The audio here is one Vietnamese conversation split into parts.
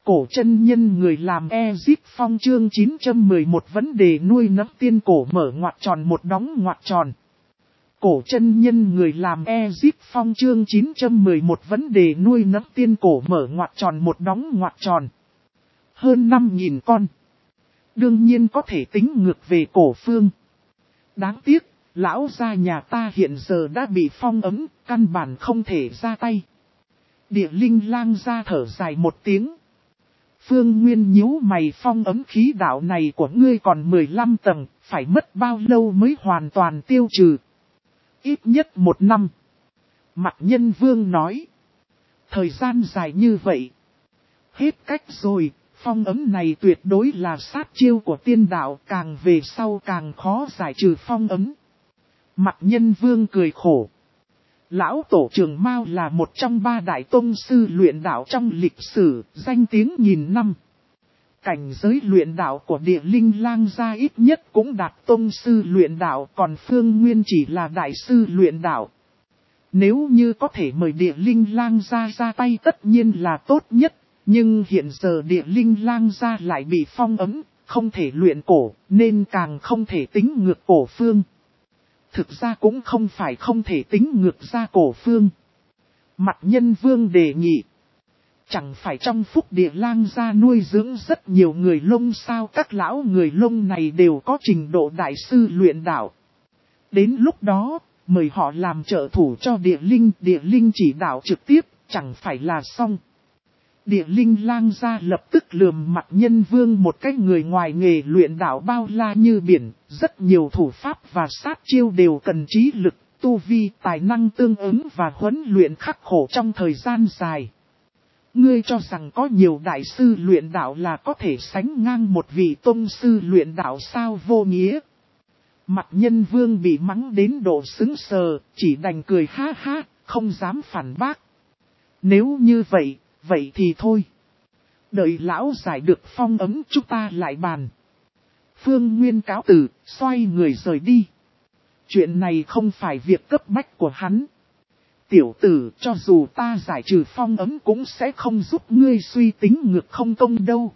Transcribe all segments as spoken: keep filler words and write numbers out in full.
Cổ chân nhân người làm Ezic Phong chương chín trăm mười một vấn đề nuôi nấng tiên cổ mở ngoặc tròn một đóng ngoặc tròn. Cổ chân nhân người làm Ezic Phong chương chín trăm mười một vấn đề nuôi nấng tiên cổ mở ngoặc tròn một đóng ngoặc tròn. Hơn năm nghìn con. Đương nhiên có thể tính ngược về cổ phương. Đáng tiếc, lão gia nhà ta hiện giờ đã bị phong ấm, căn bản không thể ra tay. Địa linh lang ra thở dài một tiếng. Phương Nguyên nhíu mày, phong ấm khí đạo này của ngươi còn mười lăm tầng, phải mất bao lâu mới hoàn toàn tiêu trừ? Ít nhất một năm. Mạc Nhân Vương nói. Thời gian dài như vậy. Hết cách rồi, phong ấm này tuyệt đối là sát chiêu của tiên đạo, càng về sau càng khó giải trừ phong ấm. Mạc Nhân Vương cười khổ. Lão Tổ Trường Mao là một trong ba đại tông sư luyện đạo trong lịch sử, danh tiếng nghìn năm. Cảnh giới luyện đạo của địa linh lang gia ít nhất cũng đạt tông sư luyện đạo, còn Phương Nguyên chỉ là đại sư luyện đạo. Nếu như có thể mời địa linh lang gia ra tay tất nhiên là tốt nhất, nhưng hiện giờ địa linh lang gia lại bị phong ấm, không thể luyện cổ, nên càng không thể tính ngược cổ phương. Thực ra cũng không phải không thể tính ngược ra cổ phương. Mạc Nhân Vương đề nghị. Chẳng phải trong Phúc Địa Lang gia nuôi dưỡng rất nhiều người Lông sao, các lão người Lông này đều có trình độ đại sư luyện đạo. Đến lúc đó, mời họ làm trợ thủ cho địa linh, địa linh chỉ đạo trực tiếp, chẳng phải là xong. Địa linh lang gia lập tức lườm Mạc Nhân Vương một cái người ngoài nghề luyện đạo bao la như biển, rất nhiều thủ pháp và sát chiêu đều cần trí lực, tu vi, tài năng tương ứng và huấn luyện khắc khổ trong thời gian dài. Ngươi cho rằng có nhiều đại sư luyện đạo là có thể sánh ngang một vị tông sư luyện đạo sao, vô nghĩa. Mạc Nhân Vương bị mắng đến độ sững sờ, chỉ đành cười ha ha, không dám phản bác. Nếu như vậy, vậy thì thôi. Đợi lão giải được phong ấm chúng ta lại bàn. Phương Nguyên cáo từ, xoay người rời đi. Chuyện này không phải việc cấp bách của hắn. Tiểu tử, cho dù ta giải trừ phong ấm cũng sẽ không giúp ngươi suy tính ngược không công đâu.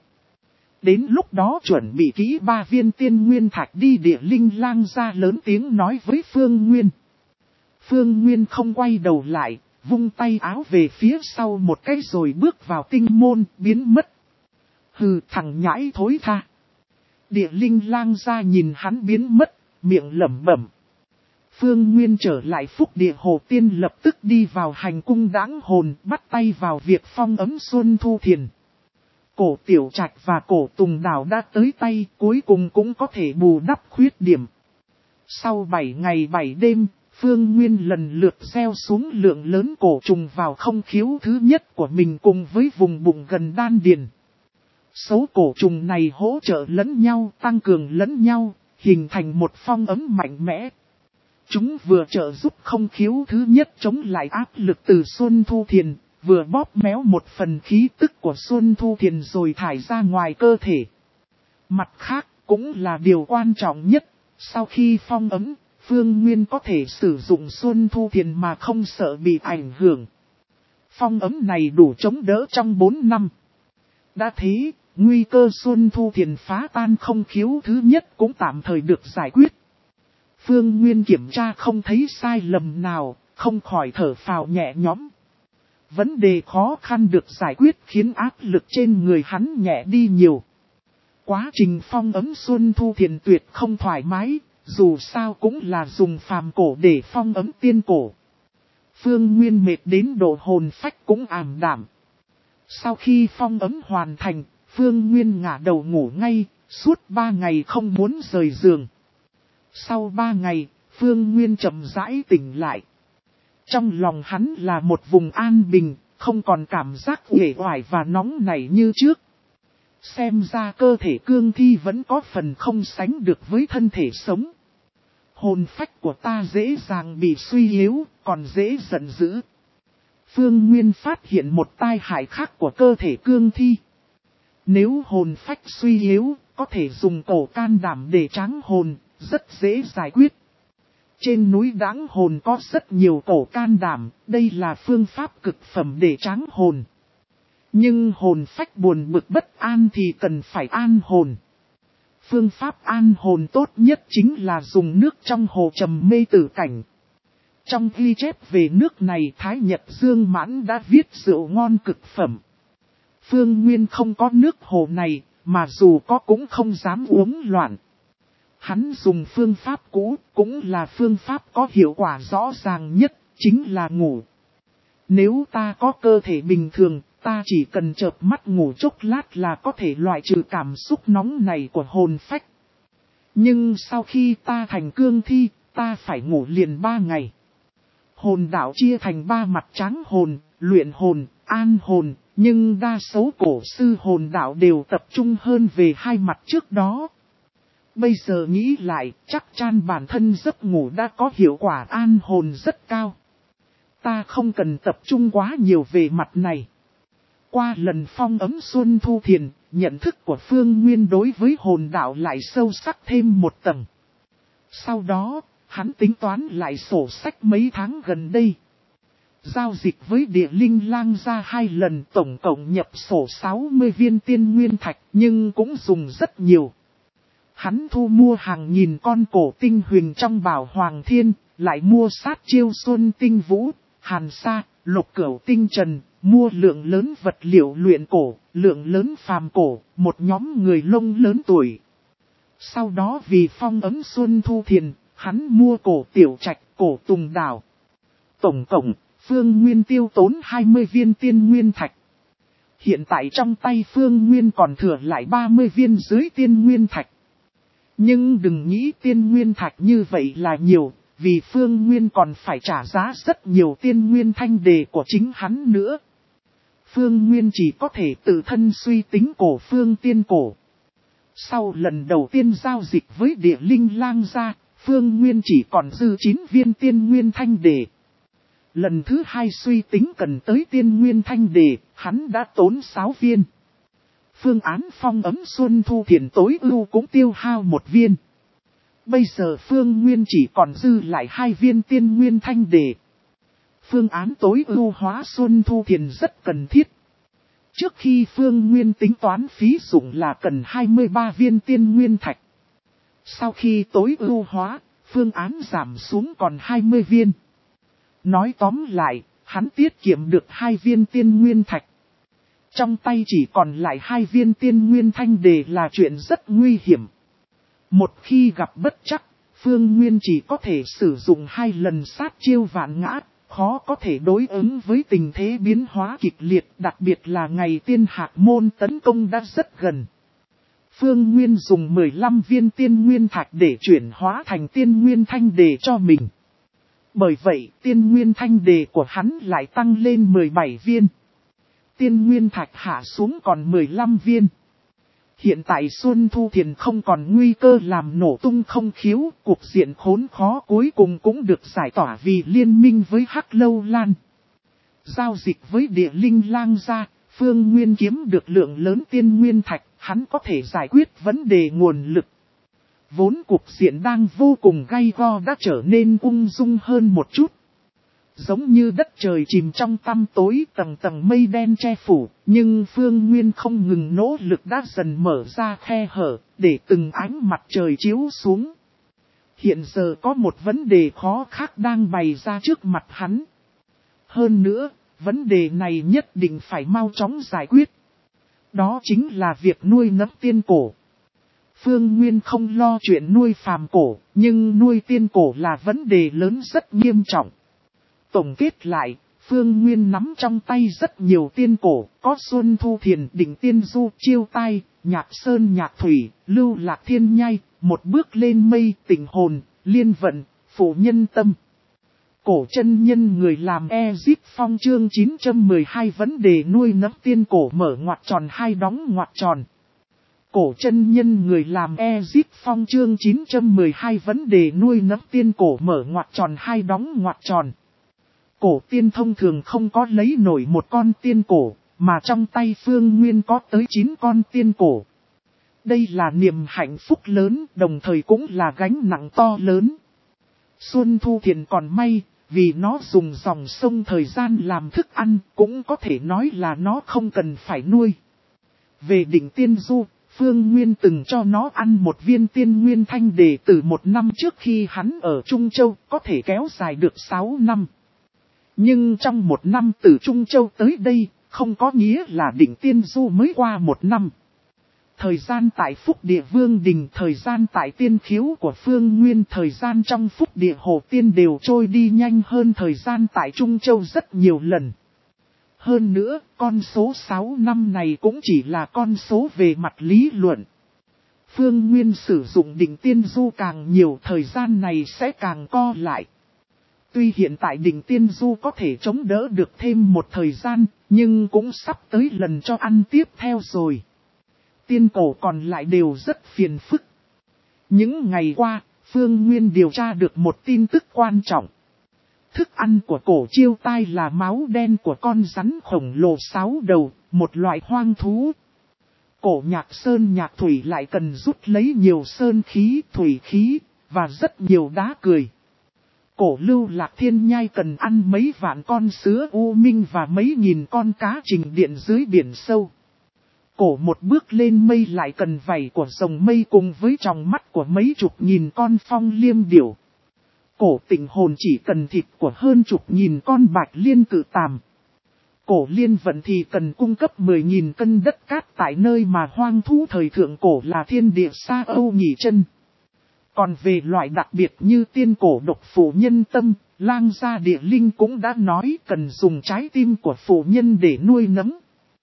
Đến lúc đó chuẩn bị kỹ ba viên tiên nguyên thạch đi, địa linh lang ra lớn tiếng nói với Phương Nguyên. Phương Nguyên không quay đầu lại, vung tay áo về phía sau một cái rồi bước vào tinh môn, biến mất. Hừ, thằng nhãi thối tha. Địa linh lang ra nhìn hắn biến mất, miệng lẩm bẩm. Phương Nguyên trở lại Phúc Địa Hồ Tiên, lập tức đi vào hành cung đãng hồn, bắt tay vào việc phong ấm Xuân Thu Thiền. Cổ Tiểu Trạch và Cổ Tùng Đào đã tới tay, cuối cùng cũng có thể bù đắp khuyết điểm. Sau bảy ngày bảy đêm, Phương Nguyên lần lượt gieo xuống lượng lớn cổ trùng vào không khiếu thứ nhất của mình cùng với vùng bụng gần đan điền. Số cổ trùng này hỗ trợ lẫn nhau, tăng cường lẫn nhau, hình thành một phong ấm mạnh mẽ. Chúng vừa trợ giúp không khiếu thứ nhất chống lại áp lực từ Xuân Thu Thiền, vừa bóp méo một phần khí tức của Xuân Thu Thiền rồi thải ra ngoài cơ thể. Mặt khác, cũng là điều quan trọng nhất, sau khi phong ấm, Phương Nguyên có thể sử dụng Xuân Thu Thiền mà không sợ bị ảnh hưởng. Phong ấm này đủ chống đỡ trong bốn năm. Đã thế, nguy cơ Xuân Thu Thiền phá tan không khiếu thứ nhất cũng tạm thời được giải quyết. Phương Nguyên kiểm tra không thấy sai lầm nào, không khỏi thở phào nhẹ nhõm. Vấn đề khó khăn được giải quyết khiến áp lực trên người hắn nhẹ đi nhiều. Quá trình phong ấm Xuân Thu Thiền tuyệt không thoải mái, dù sao cũng là dùng phàm cổ để phong ấm tiên cổ. Phương Nguyên mệt đến độ hồn phách cũng ảm đạm. Sau khi phong ấm hoàn thành, Phương Nguyên ngả đầu ngủ ngay, suốt ba ngày không muốn rời giường. Sau ba ngày, Phương Nguyên chậm rãi tỉnh lại. Trong lòng hắn là một vùng an bình, không còn cảm giác uể oải và nóng nảy như trước. Xem ra cơ thể cương thi vẫn có phần không sánh được với thân thể sống. Hồn phách của ta dễ dàng bị suy yếu, còn dễ giận dữ. Phương Nguyên phát hiện một tai hại khác của cơ thể cương thi. Nếu hồn phách suy yếu, có thể dùng cổ can đảm để tráng hồn, rất dễ giải quyết. Trên núi Đãng Hồn có rất nhiều cổ can đảm, đây là phương pháp cực phẩm để tráng hồn. Nhưng hồn phách buồn bực bất an thì cần phải an hồn. Phương pháp an hồn tốt nhất chính là dùng nước trong hồ trầm mê tử cảnh. Trong ghi chép về nước này Thái Nhật Dương Mãn đã viết rượu ngon cực phẩm. Phương Nguyên không có nước hồ này, mà dù có cũng không dám uống loạn. Hắn dùng phương pháp cũ, cũng là phương pháp có hiệu quả rõ ràng nhất, chính là ngủ. Nếu ta có cơ thể bình thường, ta chỉ cần chợp mắt ngủ chốc lát là có thể loại trừ cảm xúc nóng này của hồn phách. Nhưng sau khi ta thành cương thi, ta phải ngủ liền ba ngày. Hồn đạo chia thành ba mặt: tráng hồn, luyện hồn, an hồn, nhưng đa số cổ sư hồn đạo đều tập trung hơn về hai mặt trước đó. Bây giờ nghĩ lại, chắc chắn bản thân giấc ngủ đã có hiệu quả an hồn rất cao. Ta không cần tập trung quá nhiều về mặt này. Qua lần phong ấm Xuân Thu Thiền, nhận thức của Phương Nguyên đối với hồn đạo lại sâu sắc thêm một tầng. Sau đó, hắn tính toán lại sổ sách mấy tháng gần đây. Giao dịch với địa linh lang ra hai lần, tổng cộng nhập sổ sáu mươi viên tiên nguyên thạch, nhưng cũng dùng rất nhiều. Hắn thu mua hàng nghìn con cổ tinh huyền trong Bảo Hoàng Thiên, lại mua sát chiêu Xuân Tinh Vũ, Hàn Sa, Lục Cửu Tinh Trần, mua lượng lớn vật liệu luyện cổ, lượng lớn phàm cổ, một nhóm người lông lớn tuổi. Sau đó vì phong ấm Xuân Thu Thiền, hắn mua cổ tiểu trạch, cổ tùng đảo. Tổng cộng, Phương Nguyên tiêu tốn hai mươi viên tiên nguyên thạch. Hiện tại trong tay Phương Nguyên còn thừa lại ba mươi viên dưới tiên nguyên thạch. Nhưng đừng nghĩ tiên nguyên thạch như vậy là nhiều, vì Phương Nguyên còn phải trả giá rất nhiều tiên nguyên thanh đề của chính hắn nữa. Phương Nguyên chỉ có thể tự thân suy tính cổ phương tiên cổ. Sau lần đầu tiên giao dịch với địa linh lang gia, Phương Nguyên chỉ còn dư chín viên tiên nguyên thanh đề. Lần thứ hai suy tính cần tới tiên nguyên thanh đề, hắn đã tốn sáu viên. Phương án phong ấm Xuân Thu Thiền tối ưu cũng tiêu hao một viên. Bây giờ Phương Nguyên chỉ còn dư lại hai viên tiên nguyên thanh đề. Phương án tối ưu hóa Xuân Thu Thiền rất cần thiết. Trước khi Phương Nguyên tính toán phí dụng là cần hai mươi ba viên tiên nguyên thạch. Sau khi tối ưu hóa, phương án giảm xuống còn hai mươi viên. Nói tóm lại, hắn tiết kiệm được hai viên tiên nguyên thạch. Trong tay chỉ còn lại hai viên tiên nguyên thanh đề là chuyện rất nguy hiểm. Một khi gặp bất trắc, Phương Nguyên chỉ có thể sử dụng hai lần sát chiêu vạn ngã, khó có thể đối ứng với tình thế biến hóa kịch liệt, đặc biệt là ngày tiên hạc môn tấn công đã rất gần. Phương Nguyên dùng mười lăm viên tiên nguyên thạch để chuyển hóa thành tiên nguyên thanh đề cho mình. Bởi vậy, tiên nguyên thanh đề của hắn lại tăng lên mười bảy viên. Tiên nguyên thạch hạ xuống còn mười lăm viên. Hiện tại Xuân Thu Thiền không còn nguy cơ làm nổ tung không khiếu, cuộc diện khốn khó cuối cùng cũng được giải tỏa vì liên minh với Hắc Lâu Lan. Giao dịch với địa linh lang gia, Phương Nguyên kiếm được lượng lớn tiên nguyên thạch, hắn có thể giải quyết vấn đề nguồn lực. Vốn cuộc diện đang vô cùng gay go đã trở nên ung dung hơn một chút. Giống như đất trời chìm trong tăm tối, tầng tầng mây đen che phủ, nhưng Phương Nguyên không ngừng nỗ lực đã dần mở ra khe hở, để từng ánh mặt trời chiếu xuống. Hiện giờ có một vấn đề khó khác đang bày ra trước mặt hắn. Hơn nữa, vấn đề này nhất định phải mau chóng giải quyết. Đó chính là việc nuôi nấng tiên cổ. Phương Nguyên không lo chuyện nuôi phàm cổ, nhưng nuôi tiên cổ là vấn đề lớn rất nghiêm trọng. Tổng kết lại, Phương Nguyên nắm trong tay rất nhiều tiên cổ, có Xuân Thu Thiền, Đỉnh Tiên Du, Chiêu Tai, Nhạc Sơn Nhạc Thủy, Lưu Lạc Thiên Nhai, Một Bước Lên Mây, Tình Hồn, Liên Vận, Phụ Nhân Tâm. Cổ chân nhân người làm Ezip Phong chương chín trăm mười hai vấn đề nuôi nấng tiên cổ mở ngoặc tròn hai đóng ngoặc tròn. Cổ chân nhân người làm Ezip Phong chương chín trăm mười hai vấn đề nuôi nấng tiên cổ mở ngoặc tròn hai đóng ngoặc tròn. Cổ tiên thông thường không có lấy nổi một con tiên cổ, mà trong tay Phương Nguyên có tới chín con tiên cổ. Đây là niềm hạnh phúc lớn, đồng thời cũng là gánh nặng to lớn. Xuân Thu Thiền còn may, vì nó dùng dòng sông thời gian làm thức ăn, cũng có thể nói là nó không cần phải nuôi. Về đỉnh Tiên Du, Phương Nguyên từng cho nó ăn một viên tiên nguyên thanh đề từ một năm trước khi hắn ở Trung Châu, có thể kéo dài được sáu năm. Nhưng trong một năm từ Trung Châu tới đây, không có nghĩa là đỉnh Tiên Du mới qua một năm. Thời gian tại Phúc Địa Vương Đình, thời gian tại tiên khiếu của Phương Nguyên, thời gian trong Phúc Địa Hồ Tiên đều trôi đi nhanh hơn thời gian tại Trung Châu rất nhiều lần. Hơn nữa, con số sáu năm này cũng chỉ là con số về mặt lý luận. Phương Nguyên sử dụng đỉnh Tiên Du càng nhiều, thời gian này sẽ càng co lại. Tuy hiện tại đỉnh Tiên Du có thể chống đỡ được thêm một thời gian, nhưng cũng sắp tới lần cho ăn tiếp theo rồi. Tiên cổ còn lại đều rất phiền phức. Những ngày qua, Phương Nguyên điều tra được một tin tức quan trọng. Thức ăn của cổ Chiêu Tai là máu đen của con rắn khổng lồ sáu đầu, một loại hoang thú. Cổ Nhạc Sơn Nhạc Thủy lại cần rút lấy nhiều sơn khí, thủy khí, và rất nhiều đá cười. Cổ Lưu Lạc Thiên Nhai cần ăn mấy vạn con sứa u minh và mấy nghìn con cá trình điện dưới biển sâu. Cổ một bước lên mây lại cần vảy của rồng mây cùng với tròng mắt của mấy chục nghìn con phong liêm điểu. Cổ Tịnh Hồn chỉ cần thịt của hơn chục nghìn con bạch liên cự tàm. Cổ Liên Vận thì cần cung cấp mười nghìn cân đất cát tại nơi mà hoang thú thời thượng cổ là thiên địa Sa Âu nghỉ chân. Còn về loại đặc biệt như tiên cổ độc phụ nhân tâm, Lang Gia Địa Linh cũng đã nói cần dùng trái tim của phụ nhân để nuôi nấng.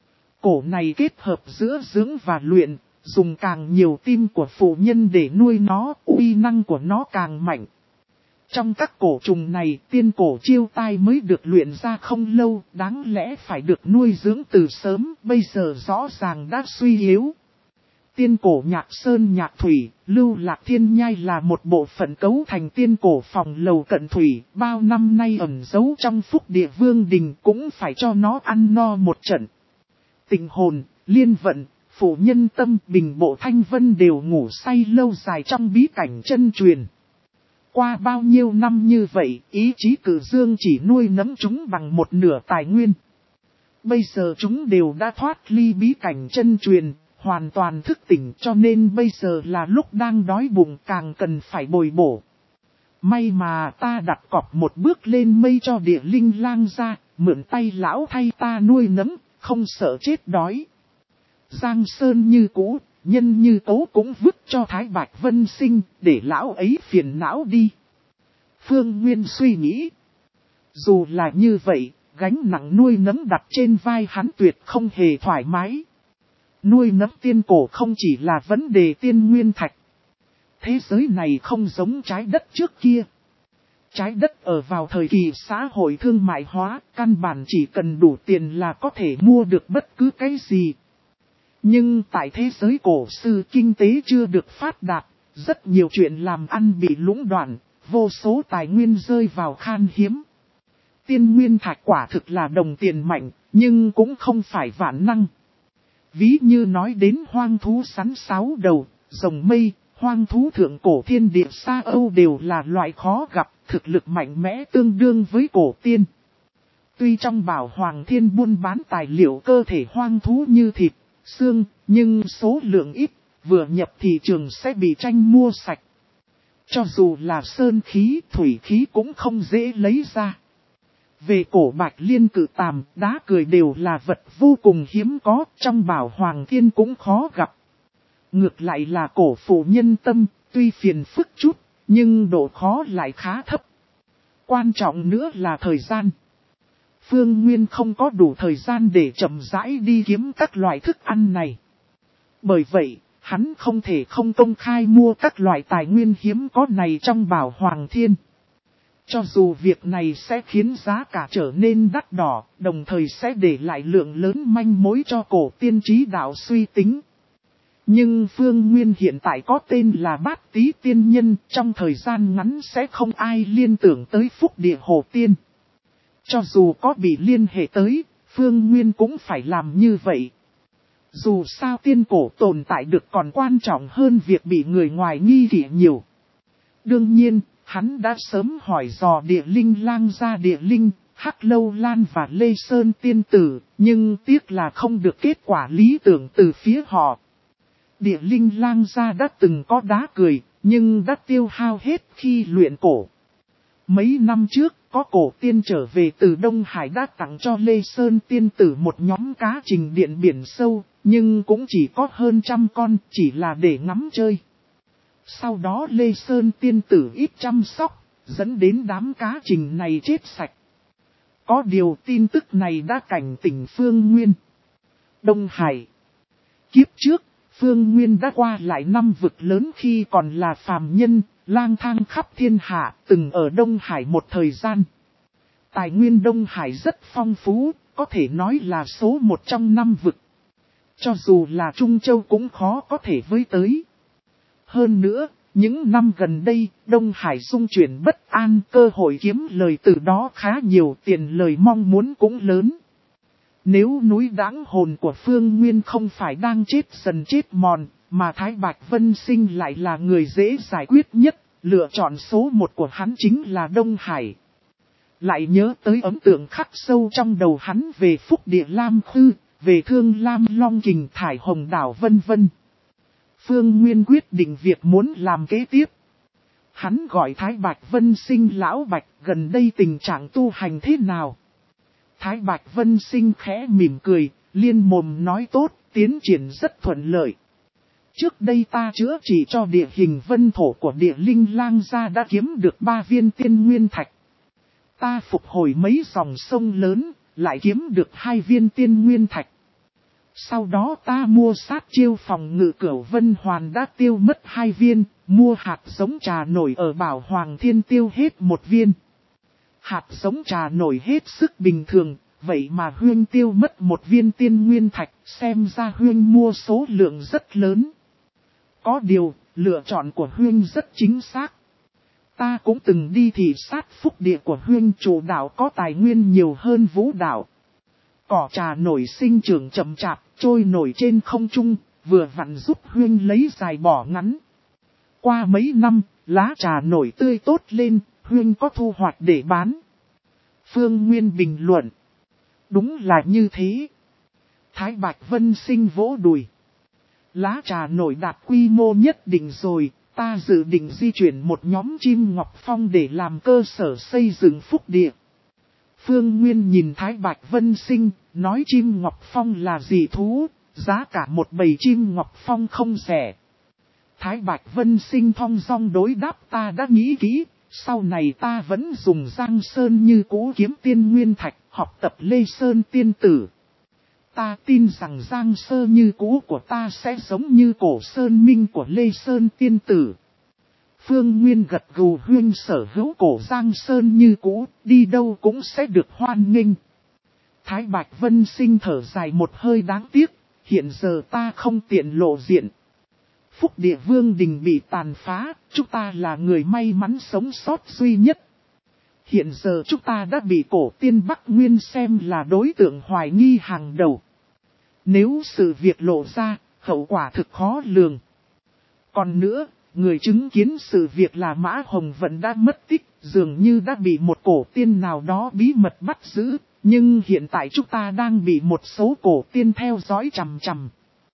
Cổ này kết hợp giữa dưỡng và luyện, dùng càng nhiều tim của phụ nhân để nuôi nó, uy năng của nó càng mạnh. Trong các cổ trùng này, tiên cổ Chiêu Tai mới được luyện ra không lâu, đáng lẽ phải được nuôi dưỡng từ sớm, bây giờ rõ ràng đã suy yếu. Tiên cổ Nhạc Sơn Nhạc Thủy, Lưu Lạc Thiên Nhai là một bộ phận cấu thành tiên cổ phòng lầu cận thủy, bao năm nay ẩn giấu trong Phúc Địa Vương Đình, cũng phải cho nó ăn no một trận. Tịnh Hồn, Liên Vận, Phụ Nhân Tâm, Bình Bộ Thanh Vân đều ngủ say lâu dài trong bí cảnh chân truyền. Qua bao nhiêu năm như vậy, ý chí Cử Dương chỉ nuôi nấng chúng bằng một nửa tài nguyên. Bây giờ chúng đều đã thoát ly bí cảnh chân truyền, hoàn toàn thức tỉnh, cho nên bây giờ là lúc đang đói bụng, càng cần phải bồi bổ. May mà ta đặt cọp một bước lên mây cho Địa Linh Lang ra, mượn tay lão thay ta nuôi nấng, không sợ chết đói. Giang Sơn như cũ, nhân như Tố cũng vứt cho Thái Bạch Vân Sinh, để lão ấy phiền não đi. Phương Nguyên suy nghĩ. Dù là như vậy, gánh nặng nuôi nấng đặt trên vai hắn tuyệt không hề thoải mái. Nuôi nấng tiên cổ không chỉ là vấn đề tiên nguyên thạch. Thế giới này không giống trái đất trước kia. Trái đất ở vào thời kỳ xã hội thương mại hóa, căn bản chỉ cần đủ tiền là có thể mua được bất cứ cái gì. Nhưng tại thế giới cổ xưa kinh tế chưa được phát đạt, rất nhiều chuyện làm ăn bị lũng đoạn, vô số tài nguyên rơi vào khan hiếm. Tiên nguyên thạch quả thực là đồng tiền mạnh, nhưng cũng không phải vạn năng. Ví như nói đến hoang thú sắn sáu đầu, rồng mây, hoang thú thượng cổ thiên địa Sa Âu đều là loại khó gặp, thực lực mạnh mẽ tương đương với cổ tiên. Tuy trong Bảo Hoàng Thiên buôn bán tài liệu cơ thể hoang thú như thịt, xương, nhưng số lượng ít, vừa nhập thị trường sẽ bị tranh mua sạch. Cho dù là sơn khí, thủy khí cũng không dễ lấy ra. Về cổ bạch liên cự tàm, đá cười đều là vật vô cùng hiếm có, trong Bảo Hoàng Thiên cũng khó gặp. Ngược lại là cổ phụ nhân tâm, tuy phiền phức chút, nhưng độ khó lại khá thấp. Quan trọng nữa là thời gian. Phương Nguyên không có đủ thời gian để chậm rãi đi kiếm các loại thức ăn này. Bởi vậy, hắn không thể không công khai mua các loại tài nguyên hiếm có này trong Bảo Hoàng Thiên. Cho dù việc này sẽ khiến giá cả trở nên đắt đỏ, đồng thời sẽ để lại lượng lớn manh mối cho cổ tiên trí đạo suy tính. Nhưng Phương Nguyên hiện tại có tên là Bát Tý Tiên Nhân, trong thời gian ngắn sẽ không ai liên tưởng tới Phúc Địa Hồ Tiên. Cho dù có bị liên hệ tới, Phương Nguyên cũng phải làm như vậy. Dù sao tiên cổ tồn tại được còn quan trọng hơn việc bị người ngoài nghi kỵ nhiều. Đương nhiên, Hắn đã sớm hỏi dò địa linh lang gia địa linh, Hắc Lâu Lan và Lê Sơn tiên tử, nhưng tiếc là không được kết quả lý tưởng từ phía họ. Địa linh lang gia đã từng có đá cười, nhưng đã tiêu hao hết khi luyện cổ. Mấy năm trước, có cổ tiên trở về từ Đông Hải đã tặng cho Lê Sơn tiên tử một nhóm cá trình điện biển sâu, nhưng cũng chỉ có hơn trăm con, chỉ là để ngắm chơi. Sau đó Lê Sơn tiên tử ít chăm sóc, dẫn đến đám cá trình này chết sạch. Có điều tin tức này đã cảnh tỉnh Phương Nguyên. Đông Hải. Kiếp trước, Phương Nguyên đã qua lại năm vực lớn khi còn là phàm nhân, lang thang khắp thiên hạ, từng ở Đông Hải một thời gian. Tài nguyên Đông Hải rất phong phú, có thể nói là số một trong năm vực. Cho dù là Trung Châu cũng khó có thể với tới. Hơn nữa, những năm gần đây, Đông Hải xung chuyển bất an, cơ hội kiếm lời từ đó khá nhiều, tiền lời mong muốn cũng lớn. Nếu núi Đãng hồn của Phương Nguyên không phải đang chết dần chết mòn, mà Thái Bạch Vân Sinh lại là người dễ giải quyết nhất, lựa chọn số một của hắn chính là Đông Hải. Lại nhớ tới ấn tượng khắc sâu trong đầu hắn về Phúc Địa Lam Khư, về Thương Lam Long Kình Thải Hồng Đảo vân vân. Phương Nguyên quyết định việc muốn làm kế tiếp. Hắn gọi Thái Bạch Vân Sinh lão Bạch, gần đây tình trạng tu hành thế nào? Thái Bạch Vân Sinh khẽ mỉm cười, liên mồm nói tốt, tiến triển rất thuận lợi. Trước đây ta chữa trị cho địa hình vân thổ của địa linh lang gia đã kiếm được ba viên tiên nguyên thạch. Ta phục hồi mấy dòng sông lớn, lại kiếm được hai viên tiên nguyên thạch. Sau đó ta mua sát chiêu phòng ngự cửu vân hoàn đã tiêu mất hai viên, mua hạt giống trà nổi ở Bảo Hoàng Thiên tiêu hết một viên. Hạt giống trà nổi hết sức bình thường, vậy mà Huyên tiêu mất một viên tiên nguyên thạch, xem ra Huyên mua số lượng rất lớn. Có điều, lựa chọn của Huyên rất chính xác. Ta cũng từng đi thị sát phúc địa của Huyên, chủ đạo có tài nguyên nhiều hơn vũ đạo. Cỏ trà nổi sinh trưởng chậm chạp, trôi nổi trên không trung, vừa vặn giúp Huyên lấy dài bỏ ngắn. Qua mấy năm, lá trà nổi tươi tốt lên, Huyên có thu hoạch để bán. Phương Nguyên bình luận. Đúng là như thế. Thái Bạch Vân Sinh vỗ đùi. Lá trà nổi đạt quy mô nhất định rồi, ta dự định di chuyển một nhóm chim ngọc phong để làm cơ sở xây dựng phúc địa. Phương Nguyên nhìn Thái Bạch Vân Sinh, nói chim ngọc phong là gì thú, giá cả một bầy chim ngọc phong không rẻ. Thái Bạch Vân Sinh thong dong đối đáp, ta đã nghĩ kỹ, sau này ta vẫn dùng Giang Sơn như cũ kiếm tiên nguyên thạch, học tập Lê Sơn tiên tử. Ta tin rằng Giang Sơn như cũ của ta sẽ giống như cổ Sơn Minh của Lê Sơn tiên tử. Phương Nguyên gật gù, Huyên sở hữu cổ Giang Sơn như cũ, đi đâu cũng sẽ được hoan nghênh. Thái Bạch Vân Sinh thở dài một hơi, đáng tiếc, hiện giờ ta không tiện lộ diện. Phúc Địa Vương Đình bị tàn phá, chúng ta là người may mắn sống sót duy nhất. Hiện giờ chúng ta đã bị cổ tiên Bắc Nguyên xem là đối tượng hoài nghi hàng đầu. Nếu sự việc lộ ra, hậu quả thực khó lường. Còn nữa, người chứng kiến sự việc là Mã Hồng Vận đã mất tích, dường như đã bị một cổ tiên nào đó bí mật bắt giữ, nhưng hiện tại chúng ta đang bị một số cổ tiên theo dõi chằm chằm.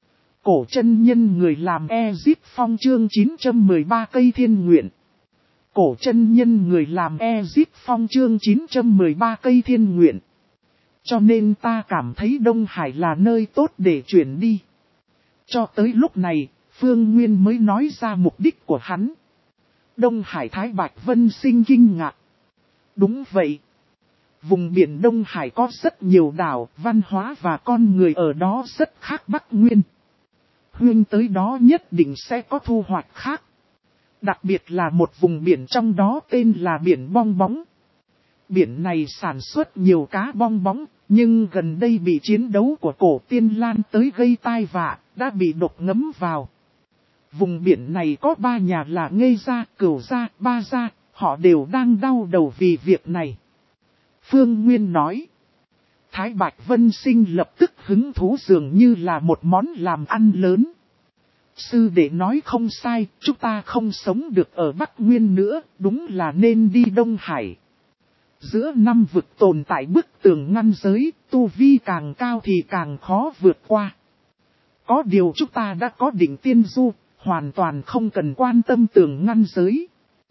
Cổ chân nhân người làm Ezip Phong chương chín trăm mười ba cây thiên nguyện. Cổ chân nhân người làm Ezip Phong chương chín trăm mười ba cây thiên nguyện. Cho nên ta cảm thấy Đông Hải là nơi tốt để chuyển đi. Cho tới lúc này, Phương Nguyên mới nói ra mục đích của hắn. Đông Hải. Thái Bạch Vân Sinh kinh ngạc. Đúng vậy. Vùng biển Đông Hải có rất nhiều đảo, văn hóa và con người ở đó rất khác Bắc Nguyên. Huyên tới đó nhất định sẽ có thu hoạch khác. Đặc biệt là một vùng biển trong đó tên là biển bong bóng. Biển này sản xuất nhiều cá bong bóng, nhưng gần đây bị chiến đấu của cổ tiên lan tới gây tai vạ, đã bị độc ngấm vào. Vùng biển này có ba nhà là Nghê Gia, Cửu Gia, Ba Gia, họ đều đang đau đầu vì việc này. Phương Nguyên nói. Thái Bạch Vân Sinh lập tức hứng thú, dường như là một món làm ăn lớn. Sư đệ nói không sai, chúng ta không sống được ở Bắc Nguyên nữa, đúng là nên đi Đông Hải. Giữa năm vực tồn tại bức tường ngăn giới, tu vi càng cao thì càng khó vượt qua. Có điều chúng ta đã có định tiên du, hoàn toàn không cần quan tâm tường ngăn giới.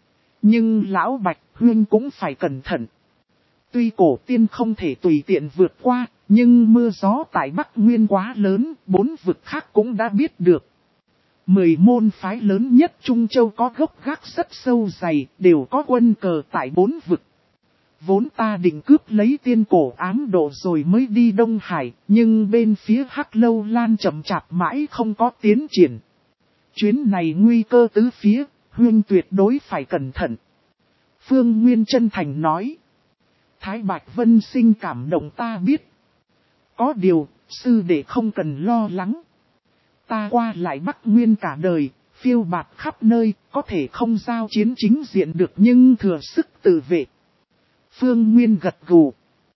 Nhưng lão Bạch Huynh cũng phải cẩn thận. Tuy cổ tiên không thể tùy tiện vượt qua, nhưng mưa gió tại Bắc Nguyên quá lớn, bốn vực khác cũng đã biết được. Mười môn phái lớn nhất Trung Châu có gốc gác rất sâu dày, đều có quân cờ tại bốn vực. Vốn ta định cướp lấy tiên cổ ám độ rồi mới đi Đông Hải, nhưng bên phía Hắc Lâu Lan chậm chạp mãi không có tiến triển. Chuyến này nguy cơ tứ phía, Huynh tuyệt đối phải cẩn thận. Phương Nguyên chân thành nói. Thái Bạch Vân Sinh cảm động ta biết. Có điều, sư đệ không cần lo lắng. Ta qua lại Bắc Nguyên cả đời, phiêu bạt khắp nơi, có thể không giao chiến chính diện được nhưng thừa sức tự vệ. Phương Nguyên gật gù.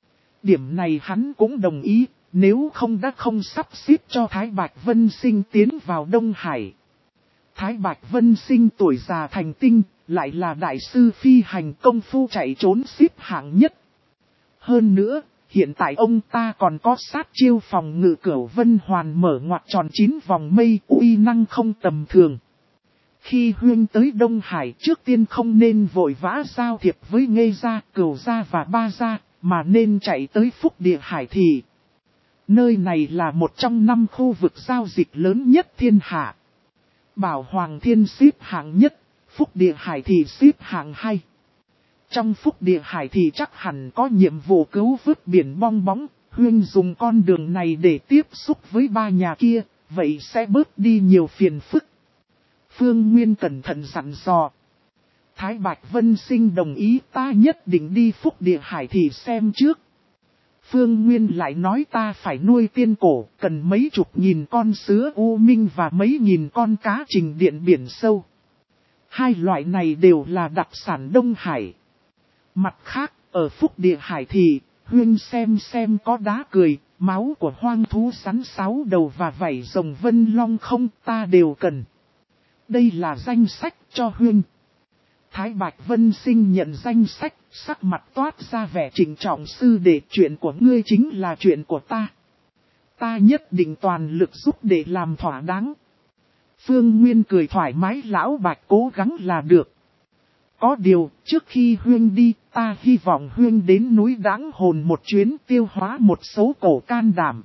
Điểm này hắn cũng đồng ý, nếu không đã không sắp xếp cho Thái Bạch Vân Sinh tiến vào Đông Hải. Thái Bạch Vân Sinh tuổi già thành tinh, lại là đại sư phi hành công phu chạy trốn xếp hạng nhất. Hơn nữa, hiện tại ông ta còn có sát chiêu phòng ngự Cửu Vân Hoàn mở ngoặt tròn chín vòng mây, uy năng không tầm thường. Khi Huynh tới Đông Hải trước tiên không nên vội vã giao thiệp với Nghê Gia, Cửu Gia và Ba Gia, mà nên chạy tới Phúc Địa Hải Thị. Nơi này là một trong năm khu vực giao dịch lớn nhất thiên hạ. Bảo Hoàng Thiên xếp hạng nhất, Phúc Địa Hải Thị xếp hạng hai. Trong Phúc Địa Hải Thị chắc hẳn có nhiệm vụ cứu vớt biển bong bóng, Huynh dùng con đường này để tiếp xúc với ba nhà kia, vậy sẽ bớt đi nhiều phiền phức. Phương Nguyên cẩn thận dặn dò. Thái Bạch Vân Sinh đồng ý, ta nhất định đi Phúc Địa Hải Thị xem trước. Phương Nguyên lại nói ta phải nuôi tiên cổ, cần mấy chục nghìn con sứa U Minh và mấy nghìn con cá trình điện biển sâu. Hai loại này đều là đặc sản Đông Hải. Mặt khác, ở Phúc Địa Hải Thị, Huynh xem xem có đá cười, máu của hoang thú rắn sáu đầu và vảy rồng vân long không, ta đều cần. Đây là danh sách cho Huynh. Thái Bạch Vân Sinh nhận danh sách, sắc mặt toát ra vẻ trịnh trọng, sư đệ, chuyện của ngươi chính là chuyện của ta. Ta nhất định toàn lực giúp để làm thỏa đáng. Phương Nguyên cười thoải mái, lão Bạch cố gắng là được. Có điều, trước khi Huynh đi, ta hy vọng Huynh đến núi Đãng Hồn một chuyến, tiêu hóa một số cổ can đảm.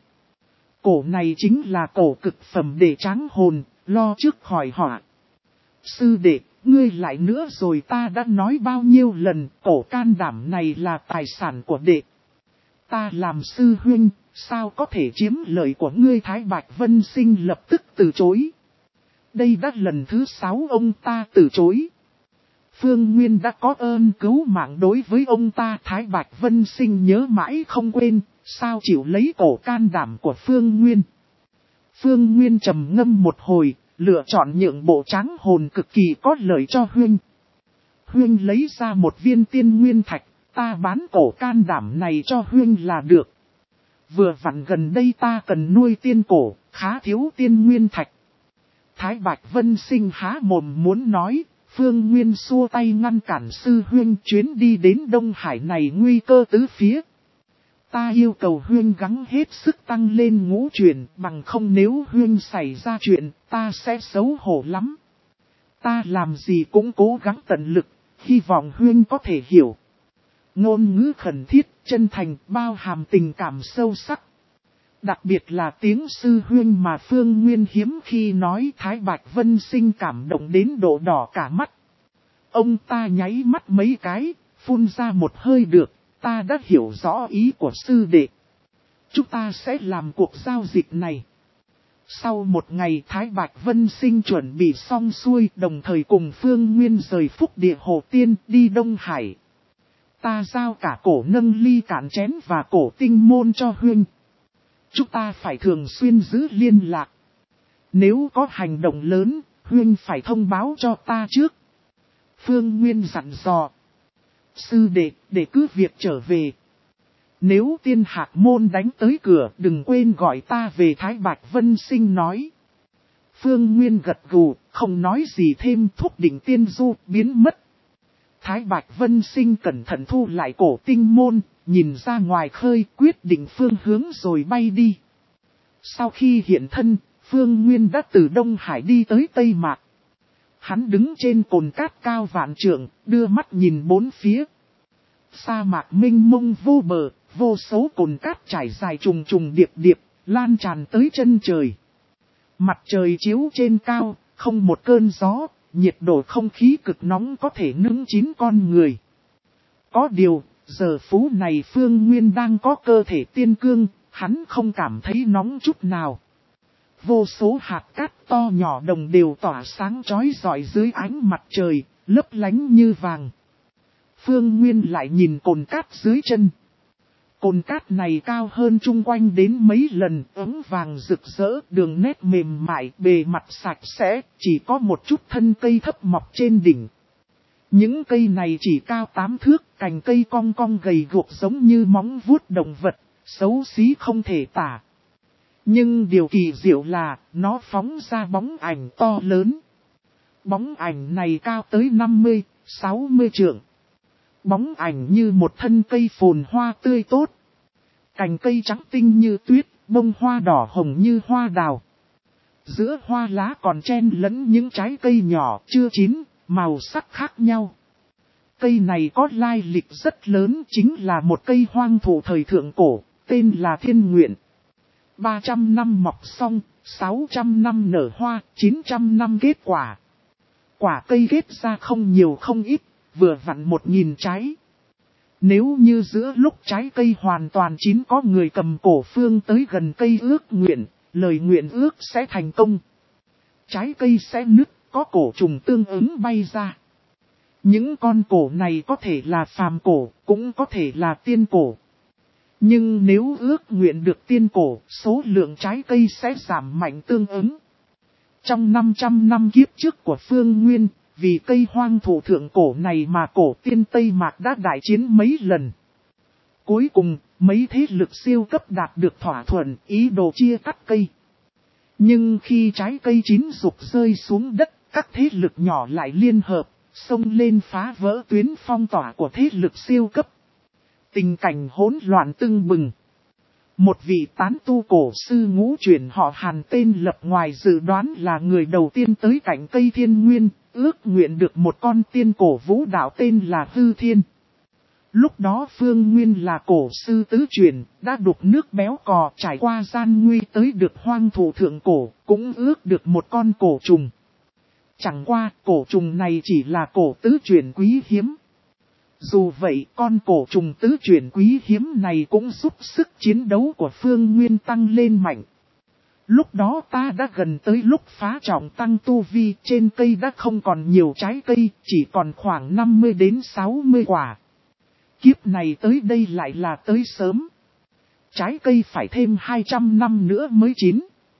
Cổ này chính là cổ cực phẩm để tráng hồn, lo trước khỏi họa. Sư đệ, ngươi lại nữa rồi, ta đã nói bao nhiêu lần, cổ can đảm này là tài sản của đệ. Ta làm sư huynh, sao có thể chiếm lợi của ngươi? Thái Bạch Vân Sinh lập tức từ chối. Đây đã lần thứ sáu ông ta từ chối. Phương Nguyên đã có ơn cứu mạng đối với ông ta, Thái Bạch Vân Sinh nhớ mãi không quên, sao chịu lấy cổ can đảm của Phương Nguyên. Phương Nguyên trầm ngâm một hồi, lựa chọn nhượng bộ tráng hồn cực kỳ có lợi cho Huynh. Huynh lấy ra một viên tiên nguyên thạch, ta bán cổ can đảm này cho Huynh là được. Vừa vặn gần đây ta cần nuôi tiên cổ, khá thiếu tiên nguyên thạch. Thái Bạch Vân Sinh há mồm muốn nói, Phương Nguyên xua tay ngăn cản, sư huynh, chuyến đi đến Đông Hải này nguy cơ tứ phía. Ta yêu cầu Huynh gắng hết sức tăng lên ngũ truyền, bằng không nếu Huynh xảy ra chuyện, ta sẽ xấu hổ lắm. Ta làm gì cũng cố gắng tận lực, hy vọng Huynh có thể hiểu. Ngôn ngữ khẩn thiết, chân thành, bao hàm tình cảm sâu sắc. Đặc biệt là tiếng sư huynh mà Phương Nguyên hiếm khi nói. Thái Bạch Vân Sinh cảm động đến độ đỏ cả mắt. Ông ta nháy mắt mấy cái, phun ra một hơi được, ta đã hiểu rõ ý của sư đệ. Chúng ta sẽ làm cuộc giao dịch này. Sau một ngày, Thái Bạch Vân Sinh chuẩn bị xong xuôi, đồng thời cùng Phương Nguyên rời Phúc Địa Hồ Tiên đi Đông Hải. Ta giao cả cổ nâng ly cạn chén và cổ tinh môn cho Huynh. Chúng ta phải thường xuyên giữ liên lạc. Nếu có hành động lớn, Huynh phải thông báo cho ta trước. Phương Nguyên dặn dò. Sư đệ, để cứ việc trở về. Nếu tiên hạc môn đánh tới cửa, đừng quên gọi ta về, Thái Bạch Vân Sinh nói. Phương Nguyên gật gù, không nói gì thêm, thúc định tiên du biến mất. Thái Bạch Vân Sinh cẩn thận thu lại cổ tinh môn, nhìn ra ngoài khơi quyết định phương hướng rồi bay đi. Sau khi hiện thân, Phương Nguyên đã từ Đông Hải đi tới Tây Mạc. Hắn đứng trên cồn cát cao vạn trượng, đưa mắt nhìn bốn phía. Sa mạc mênh mông vô bờ, vô số cồn cát trải dài trùng trùng điệp điệp, lan tràn tới chân trời. Mặt trời chiếu trên cao, không một cơn gió, nhiệt độ không khí cực nóng có thể nướng chín con người. Có điều, giờ phút này Phương Nguyên đang có cơ thể tiên cương, hắn không cảm thấy nóng chút nào. Vô số hạt cát to nhỏ đồng đều tỏa sáng chói rọi dưới ánh mặt trời, lấp lánh như vàng. Phương Nguyên lại nhìn cồn cát dưới chân. Cồn cát này cao hơn chung quanh đến mấy lần, ấm vàng rực rỡ, đường nét mềm mại, bề mặt sạch sẽ, chỉ có một chút thân cây thấp mọc trên đỉnh. Những cây này chỉ cao tám thước, cành cây cong cong gầy guộc giống như móng vuốt động vật, xấu xí không thể tả. Nhưng điều kỳ diệu là, nó phóng ra bóng ảnh to lớn. Bóng ảnh này cao tới năm mươi, sáu mươi trượng. Bóng ảnh như một thân cây phồn hoa tươi tốt. Cành cây trắng tinh như tuyết, bông hoa đỏ hồng như hoa đào. Giữa hoa lá còn chen lẫn những trái cây nhỏ chưa chín, màu sắc khác nhau. Cây này có lai lịch rất lớn, chính là một cây hoang thụ thời thượng cổ, tên là Thiên Nguyện. ba trăm năm mọc xong, sáu trăm năm nở hoa, chín trăm năm kết quả. Quả cây kết ra không nhiều không ít, vừa vặn một nghìn trái. Nếu như giữa lúc trái cây hoàn toàn chín có người cầm cổ phương tới gần cây ước nguyện, lời nguyện ước sẽ thành công. Trái cây sẽ nứt, có cổ trùng tương ứng bay ra. Những con cổ này có thể là phàm cổ, cũng có thể là tiên cổ. Nhưng nếu ước nguyện được tiên cổ, số lượng trái cây sẽ giảm mạnh tương ứng. Trong năm trăm năm kiếp trước của Phương Nguyên, vì cây hoang thụ thượng cổ này mà cổ tiên Tây Mạc đã đại chiến mấy lần. Cuối cùng, mấy thế lực siêu cấp đạt được thỏa thuận, ý đồ chia cắt cây. Nhưng khi trái cây chín rục rơi xuống đất, các thế lực nhỏ lại liên hợp, xông lên phá vỡ tuyến phong tỏa của thế lực siêu cấp. Tình cảnh hỗn loạn tưng bừng. Một vị tán tu cổ sư ngũ chuyển họ Hàn tên Lập ngoài dự đoán là người đầu tiên tới cạnh cây Thiên Nguyên, ước nguyện được một con tiên cổ vũ đạo tên là Hư Thiên. Lúc đó Phương Nguyên là cổ sư tứ chuyển, đã đục nước béo cò trải qua gian nguy tới được hoang thụ thượng cổ, cũng ước được một con cổ trùng. Chẳng qua cổ trùng này chỉ là cổ tứ chuyển quý hiếm. Dù vậy con cổ trùng tứ chuyển quý hiếm này cũng giúp sức chiến đấu của Phương Nguyên tăng lên mạnh. Lúc đó ta đã gần tới lúc phá trọng tăng tu vi, trên cây đã không còn nhiều trái cây, chỉ còn khoảng năm mươi đến sáu mươi quả. Kiếp này tới đây lại là tới sớm. Trái cây phải thêm hai trăm năm nữa mới chín.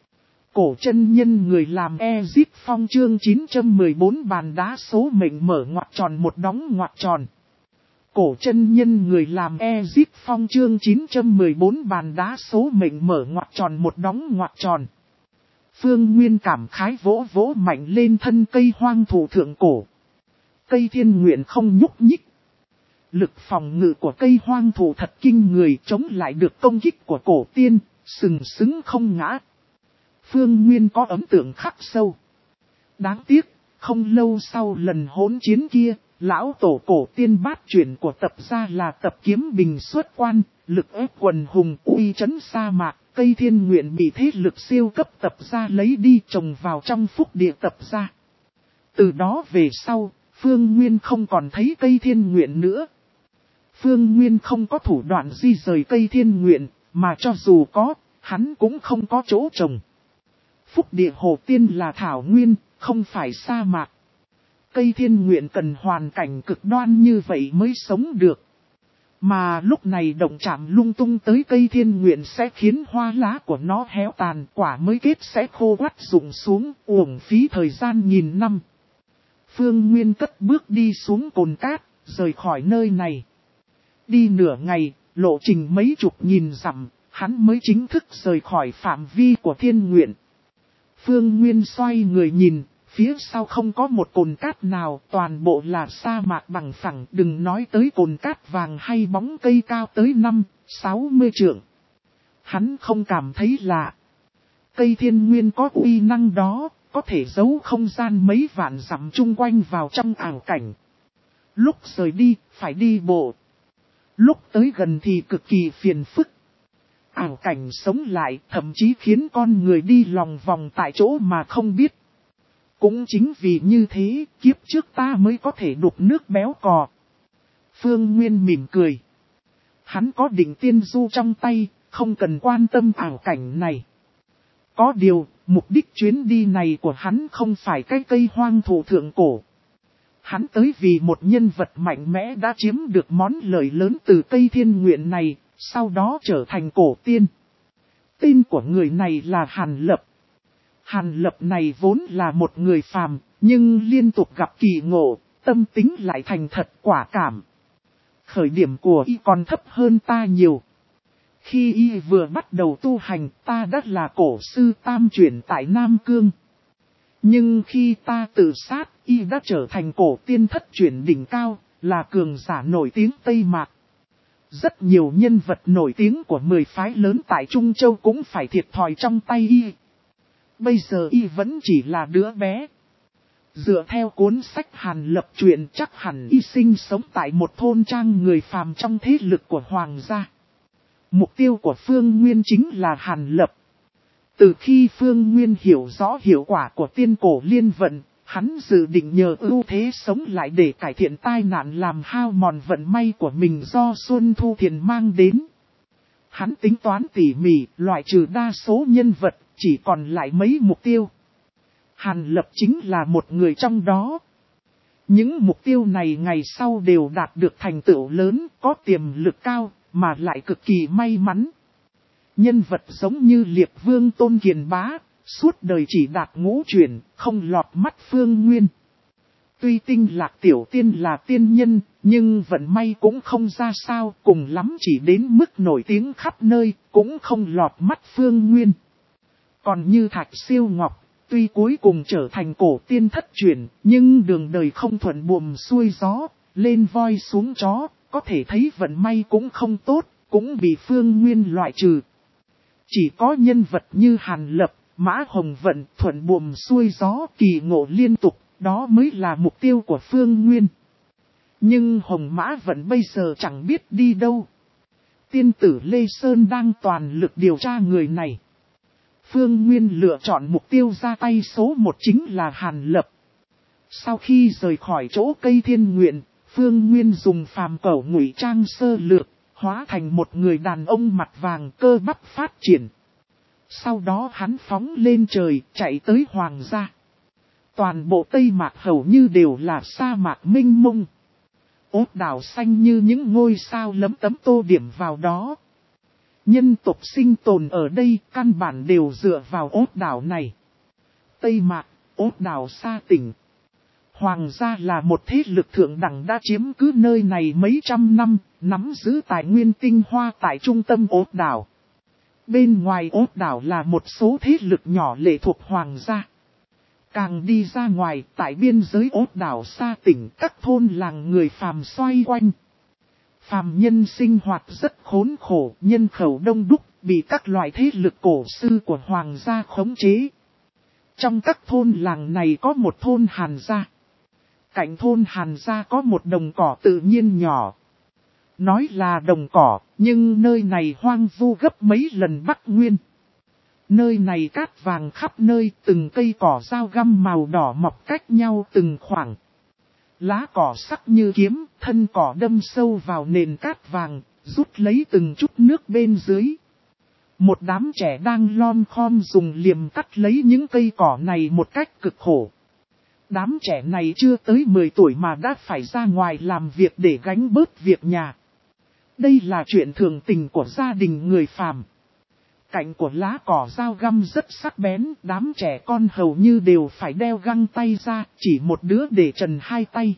Cổ chân nhân người làm Exit Phong chương chín trăm mười bốn bàn đá số mệnh mở ngoặc tròn một đóng ngoặc tròn. Cổ chân nhân người làm Exit Phong chương chín trăm mười bốn bàn đá số mệnh mở ngoặc tròn một đóng ngoặc tròn. Phương Nguyên cảm khái vỗ vỗ mạnh lên thân cây hoang thụ thượng cổ. Cây Thiên Nguyện không nhúc nhích. Lực phòng ngự của cây hoang thụ thật kinh người, chống lại được công kích của cổ tiên, sừng sững không ngã. Phương Nguyên có ấn tượng khắc sâu. Đáng tiếc, không lâu sau lần hỗn chiến kia, lão tổ cổ tiên bát chuyển của tập gia là Tập Kiếm Bình xuất quan, lực ép quần hùng uy chấn sa mạc, cây Thiên Nguyện bị thế lực siêu cấp tập gia lấy đi trồng vào trong phúc địa tập gia. Từ đó về sau, Phương Nguyên không còn thấy cây Thiên Nguyện nữa. Phương Nguyên không có thủ đoạn di rời cây Thiên Nguyện, mà cho dù có, hắn cũng không có chỗ trồng. Phúc địa hồ tiên là thảo nguyên, không phải sa mạc. Cây Thiên Nguyện cần hoàn cảnh cực đoan như vậy mới sống được. Mà lúc này động chạm lung tung tới cây Thiên Nguyện sẽ khiến hoa lá của nó héo tàn, quả mới kết sẽ khô quắt rụng xuống, uổng phí thời gian nghìn năm. Phương Nguyên cất bước đi xuống cồn cát, rời khỏi nơi này. Đi nửa ngày, lộ trình mấy chục nghìn dặm, hắn mới chính thức rời khỏi phạm vi của Thiên Nguyện. Phương Nguyên xoay người nhìn, phía sau không có một cồn cát nào, toàn bộ là sa mạc bằng phẳng, đừng nói tới cồn cát vàng hay bóng cây cao tới năm, sáu mươi trượng. Hắn không cảm thấy lạ. Cây thiên nguyên có uy năng đó, có thể giấu không gian mấy vạn dặm chung quanh vào trong ảo cảnh. Lúc rời đi, phải đi bộ. Lúc tới gần thì cực kỳ phiền phức. Ảo cảnh sống lại, thậm chí khiến con người đi lòng vòng tại chỗ mà không biết. Cũng chính vì như thế, kiếp trước ta mới có thể đục nước béo cò. Phương Nguyên mỉm cười. Hắn có đỉnh tiên du trong tay, không cần quan tâm ảo cảnh này. Có điều, mục đích chuyến đi này của hắn không phải cái cây hoang thụ thượng cổ. Hắn tới vì một nhân vật mạnh mẽ đã chiếm được món lợi lớn từ cây thiên nguyện này, sau đó trở thành cổ tiên. Tên của người này là Hàn Lập. Hàn Lập này vốn là một người phàm, nhưng liên tục gặp kỳ ngộ, tâm tính lại thành thật quả cảm. Khởi điểm của y còn thấp hơn ta nhiều. Khi y vừa bắt đầu tu hành, ta đã là cổ sư tam chuyển tại Nam Cương. Nhưng khi ta tự sát, y đã trở thành cổ tiên thất chuyển đỉnh cao, là cường giả nổi tiếng Tây Mạc. Rất nhiều nhân vật nổi tiếng của mười phái lớn tại Trung Châu cũng phải thiệt thòi trong tay y. Bây giờ y vẫn chỉ là đứa bé. Dựa theo cuốn sách Hàn Lập truyện chắc hẳn y sinh sống tại một thôn trang người phàm trong thế lực của Hoàng gia. Mục tiêu của Phương Nguyên chính là Hàn Lập. Từ khi Phương Nguyên hiểu rõ hiệu quả của tiên cổ liên vận, hắn dự định nhờ ưu thế sống lại để cải thiện tai nạn làm hao mòn vận may của mình do Xuân Thu Thiền mang đến. Hắn tính toán tỉ mỉ, loại trừ đa số nhân vật, chỉ còn lại mấy mục tiêu. Hàn Lập chính là một người trong đó. Những mục tiêu này ngày sau đều đạt được thành tựu lớn, có tiềm lực cao, mà lại cực kỳ may mắn. Nhân vật giống như Liệt Vương Tôn Kiền Bá, suốt đời chỉ đạt ngũ chuyển, không lọt mắt Phương Nguyên. Tuy Tinh Lạc Tiểu Tiên là tiên nhân, nhưng vận may cũng không ra sao, cùng lắm chỉ đến mức nổi tiếng khắp nơi, cũng không lọt mắt Phương Nguyên. Còn như Thạch Siêu Ngọc, tuy cuối cùng trở thành cổ tiên thất chuyển, nhưng đường đời không thuận buồm xuôi gió, lên voi xuống chó, có thể thấy vận may cũng không tốt, cũng bị Phương Nguyên loại trừ. Chỉ có nhân vật như Hàn Lập, Mã Hồng Vận thuận buồm xuôi gió kỳ ngộ liên tục, đó mới là mục tiêu của Phương Nguyên. Nhưng Hồng Mã Vận bây giờ chẳng biết đi đâu. Tiên tử Lê Sơn đang toàn lực điều tra người này. Phương Nguyên lựa chọn mục tiêu ra tay số một chính là Hàn Lập. Sau khi rời khỏi chỗ cây thiên nguyện, Phương Nguyên dùng phàm cẩu ngụy trang sơ lược, hóa thành một người đàn ông mặt vàng cơ bắp phát triển. Sau đó hắn phóng lên trời, chạy tới Hoàng gia. Toàn bộ Tây Mạc hầu như đều là sa mạc mênh mông. Ốt đảo xanh như những ngôi sao lấm tấm tô điểm vào đó. Nhân tộc sinh tồn ở đây căn bản đều dựa vào ốt đảo này. Tây Mạc, ốt đảo xa tỉnh. Hoàng gia là một thế lực thượng đẳng đã chiếm cứ nơi này mấy trăm năm, nắm giữ tài nguyên tinh hoa tại trung tâm ốt đảo. Bên ngoài ốt đảo là một số thế lực nhỏ lệ thuộc Hoàng gia. Càng đi ra ngoài, tại biên giới ốt đảo xa tỉnh, các thôn làng người phàm xoay quanh. Phàm nhân sinh hoạt rất khốn khổ, nhân khẩu đông đúc, bị các loại thế lực cổ sư của Hoàng gia khống chế. Trong các thôn làng này có một thôn Hàn gia. Cạnh thôn Hàn gia có một đồng cỏ tự nhiên nhỏ. Nói là đồng cỏ, nhưng nơi này hoang vu gấp mấy lần Bắc Nguyên. Nơi này cát vàng khắp nơi, từng cây cỏ dao găm màu đỏ mọc cách nhau từng khoảng. Lá cỏ sắc như kiếm, thân cỏ đâm sâu vào nền cát vàng, rút lấy từng chút nước bên dưới. Một đám trẻ đang lom khom dùng liềm cắt lấy những cây cỏ này một cách cực khổ. Đám trẻ này chưa tới mười tuổi mà đã phải ra ngoài làm việc để gánh bớt việc nhà. Đây là chuyện thường tình của gia đình người phàm. Cạnh của lá cỏ dao găm rất sắc bén, đám trẻ con hầu như đều phải đeo găng tay ra, chỉ một đứa để trần hai tay.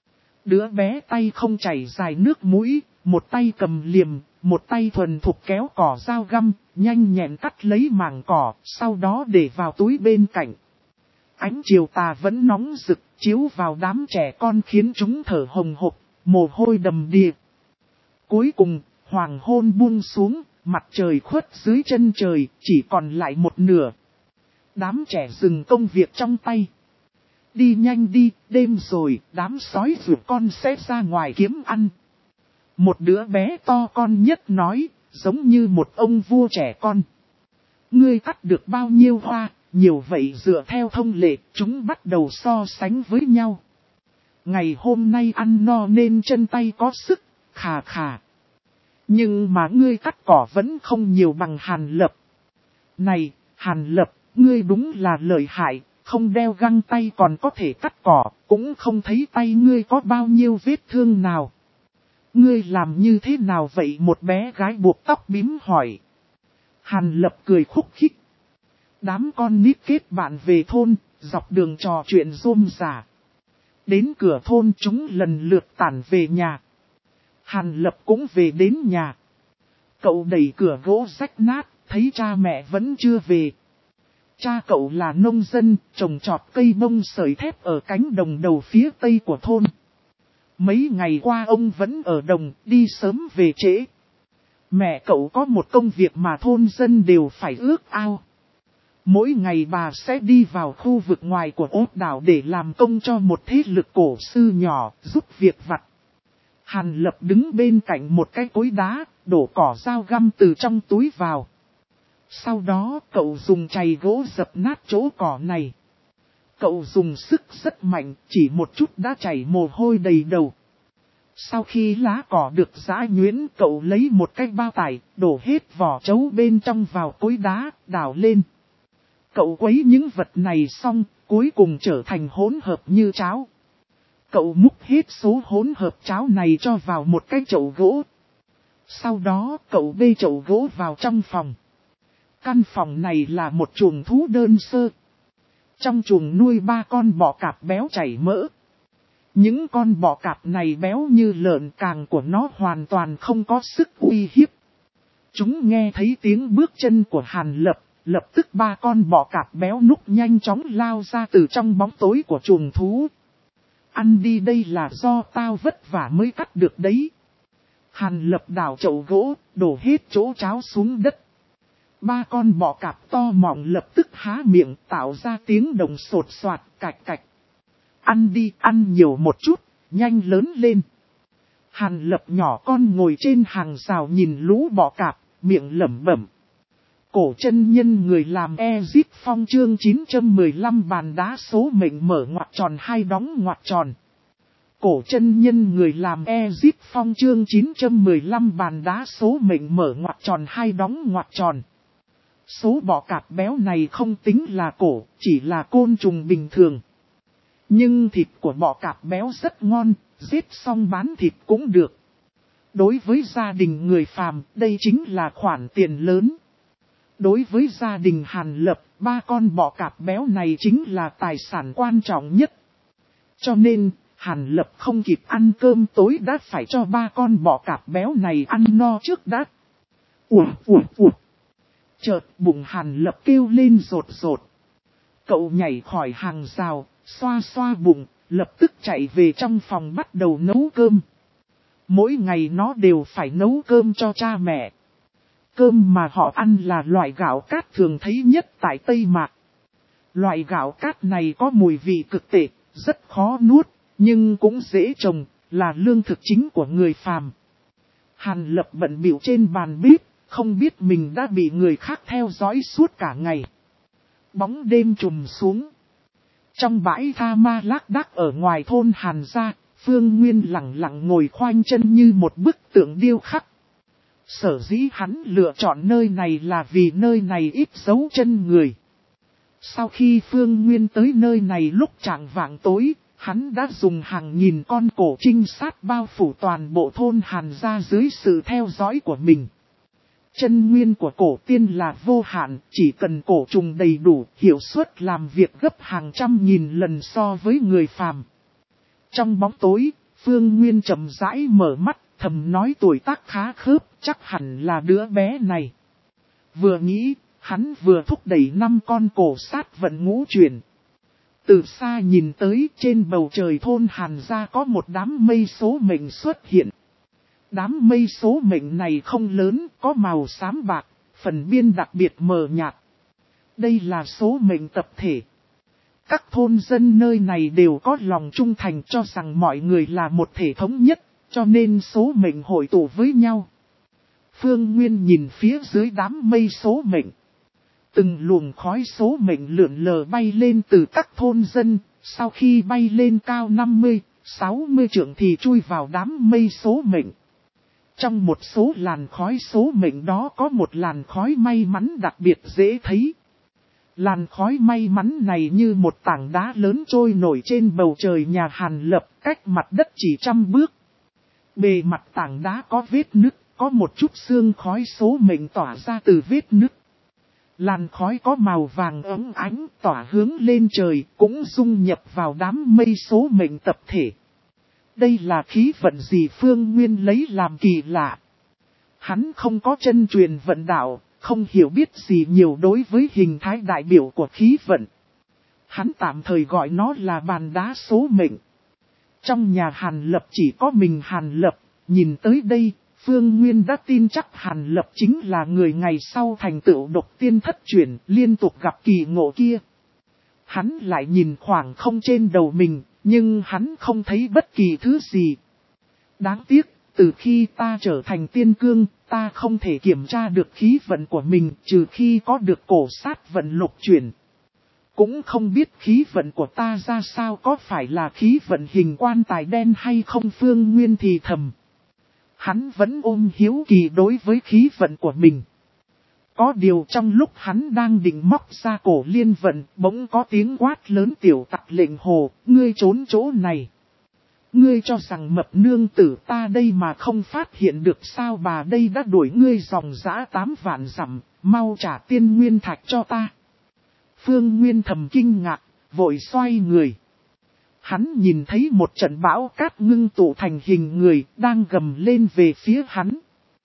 Đứa bé tay không chảy dài nước mũi, một tay cầm liềm, một tay thuần thục kéo cỏ dao găm, nhanh nhẹn cắt lấy mảng cỏ, sau đó để vào túi bên cạnh. Ánh chiều tà vẫn nóng rực, chiếu vào đám trẻ con khiến chúng thở hồng hộc, mồ hôi đầm đìa. Cuối cùng, hoàng hôn buông xuống, mặt trời khuất dưới chân trời, chỉ còn lại một nửa. Đám trẻ dừng công việc trong tay. Đi nhanh đi, đêm rồi, đám sói ruột con sẽ ra ngoài kiếm ăn. Một đứa bé to con nhất nói, giống như một ông vua trẻ con. Ngươi cắt được bao nhiêu hoa, nhiều vậy dựa theo thông lệ, chúng bắt đầu so sánh với nhau. Ngày hôm nay ăn no nên chân tay có sức, khà khà. Nhưng mà ngươi cắt cỏ vẫn không nhiều bằng Hàn Lập. Này, Hàn Lập, ngươi đúng là lợi hại, không đeo găng tay còn có thể cắt cỏ, cũng không thấy tay ngươi có bao nhiêu vết thương nào. Ngươi làm như thế nào vậy? Một bé gái buộc tóc bím hỏi. Hàn Lập cười khúc khích. Đám con nít kết bạn về thôn, dọc đường trò chuyện rôm rả. Đến cửa thôn chúng lần lượt tản về nhà. Hàn Lập cũng về đến nhà. Cậu đẩy cửa gỗ rách nát, thấy cha mẹ vẫn chưa về. Cha cậu là nông dân, trồng trọt cây bông sợi thép ở cánh đồng đầu phía tây của thôn. Mấy ngày qua ông vẫn ở đồng, đi sớm về trễ. Mẹ cậu có một công việc mà thôn dân đều phải ước ao. Mỗi ngày bà sẽ đi vào khu vực ngoài của ốt đảo để làm công cho một thế lực cổ sư nhỏ, giúp việc vặt. Hàn Lập đứng bên cạnh một cái cối đá, đổ cỏ dao găm từ trong túi vào. Sau đó cậu dùng chày gỗ dập nát chỗ cỏ này. Cậu dùng sức rất mạnh, chỉ một chút đã chảy mồ hôi đầy đầu. Sau khi lá cỏ được giã nhuyễn, cậu lấy một cái bao tải, đổ hết vỏ trấu bên trong vào cối đá, đào lên. Cậu quấy những vật này xong, cuối cùng trở thành hỗn hợp như cháo. Cậu múc hết số hỗn hợp cháo này cho vào một cái chậu gỗ. Sau đó cậu bê chậu gỗ vào trong phòng. Căn phòng này là một chuồng thú đơn sơ. Trong chuồng nuôi ba con bọ cạp béo chảy mỡ. Những con bọ cạp này béo như lợn, càng của nó hoàn toàn không có sức uy hiếp. Chúng nghe thấy tiếng bước chân của Hàn Lập, lập tức ba con bọ cạp béo núc nhanh chóng lao ra từ trong bóng tối của chuồng thú. Ăn đi, đây là do tao vất vả mới cắt được đấy. Hàn Lập đào chậu gỗ, đổ hết chỗ cháo xuống đất. Ba con bọ cạp to mọng lập tức há miệng tạo ra tiếng đồng sột soạt cạch cạch. Ăn đi, ăn nhiều một chút, nhanh lớn lên. Hàn Lập nhỏ con ngồi trên hàng rào nhìn lũ bọ cạp, miệng lẩm bẩm. Cổ chân nhân người làm Ezip Phong chương chín trăm mười lăm bàn đá số mệnh mở ngoặc tròn hai đóng ngoặc tròn. Cổ chân nhân người làm Ezip Phong chương chín trăm mười lăm bàn đá số mệnh mở ngoặc tròn hai đóng ngoặc tròn. Số bọ cạp béo này không tính là cổ, chỉ là côn trùng bình thường. Nhưng thịt của bọ cạp béo rất ngon, giết xong bán thịt cũng được. Đối với gia đình người phàm, đây chính là khoản tiền lớn. Đối với gia đình Hàn Lập, ba con bọ cạp béo này chính là tài sản quan trọng nhất. Cho nên, Hàn Lập không kịp ăn cơm tối đã phải cho ba con bọ cạp béo này ăn no trước đã. Ủa, ủa, ủa. Chợt bụng Hàn Lập kêu lên rột rột. Cậu nhảy khỏi hàng rào, xoa xoa bụng, lập tức chạy về trong phòng bắt đầu nấu cơm. Mỗi ngày nó đều phải nấu cơm cho cha mẹ. Cơm mà họ ăn là loại gạo cát thường thấy nhất tại Tây Mạc. Loại gạo cát này có mùi vị cực tệ, rất khó nuốt, nhưng cũng dễ trồng, là lương thực chính của người phàm. Hàn Lập bận bịu trên bàn bếp, không biết mình đã bị người khác theo dõi suốt cả ngày. Bóng đêm trùm xuống. Trong bãi tha ma lác đác ở ngoài thôn Hàn gia, Phương Nguyên lặng lặng ngồi khoanh chân như một bức tượng điêu khắc. Sở dĩ hắn lựa chọn nơi này là vì nơi này ít dấu chân người. Sau khi Phương Nguyên tới nơi này lúc chạng vạng tối, hắn đã dùng hàng nghìn con cổ trinh sát bao phủ toàn bộ thôn Hàn gia dưới sự theo dõi của mình. Chân nguyên của cổ tiên là vô hạn, chỉ cần cổ trùng đầy đủ, hiệu suất làm việc gấp hàng trăm nghìn lần so với người phàm. Trong bóng tối, Phương Nguyên chậm rãi mở mắt, thầm nói tuổi tác khá khớp, chắc hẳn là đứa bé này. Vừa nghĩ, hắn vừa thúc đẩy năm con cổ sát vận ngũ chuyển. Từ xa nhìn tới trên bầu trời thôn Hàn gia có một đám mây số mệnh xuất hiện. Đám mây số mệnh này không lớn, có màu xám bạc, phần biên đặc biệt mờ nhạt. Đây là số mệnh tập thể. Các thôn dân nơi này đều có lòng trung thành cho rằng mọi người là một thể thống nhất, cho nên số mệnh hội tụ với nhau. Phương Nguyên nhìn phía dưới đám mây số mệnh. Từng luồng khói số mệnh lượn lờ bay lên từ các thôn dân, sau khi bay lên cao năm mươi, sáu mươi trượng thì chui vào đám mây số mệnh. Trong một số làn khói số mệnh đó có một làn khói may mắn đặc biệt dễ thấy. Làn khói may mắn này như một tảng đá lớn trôi nổi trên bầu trời nhà Hàn Lập, cách mặt đất chỉ trăm bước. Bề mặt tảng đá có vết nứt, có một chút sương khói số mệnh tỏa ra từ vết nứt. Làn khói có màu vàng ấm ánh tỏa hướng lên trời, cũng dung nhập vào đám mây số mệnh tập thể. Đây là khí vận gì Phương Nguyên lấy làm kỳ lạ. Hắn không có chân truyền vận đạo, không hiểu biết gì nhiều đối với hình thái đại biểu của khí vận. Hắn tạm thời gọi nó là bàn đá số mệnh. Trong nhà Hàn Lập chỉ có mình Hàn Lập, nhìn tới đây, Phương Nguyên đã tin chắc Hàn Lập chính là người ngày sau thành tựu độc tiên thất truyền liên tục gặp kỳ ngộ kia. Hắn lại nhìn khoảng không trên đầu mình, nhưng hắn không thấy bất kỳ thứ gì. Đáng tiếc, từ khi ta trở thành tiên cương, ta không thể kiểm tra được khí vận của mình trừ khi có được cổ sát vận lục chuyển. Cũng không biết khí vận của ta ra sao, có phải là khí vận hình quan tài đen hay không. Phương Nguyên thì thầm. Hắn vẫn ôm hiếu kỳ đối với khí vận của mình. Có điều trong lúc hắn đang định móc ra cổ liên vận, bỗng có tiếng quát lớn tiểu tặc lệnh hồ, ngươi trốn chỗ này. Ngươi cho rằng mập nương tử ta đây mà không phát hiện được sao, bà đây đã đuổi ngươi dòng dã tám vạn dặm, mau trả tiên nguyên thạch cho ta. Phương Nguyên thầm kinh ngạc, vội xoay người. Hắn nhìn thấy một trận bão cát ngưng tụ thành hình người đang gầm lên về phía hắn.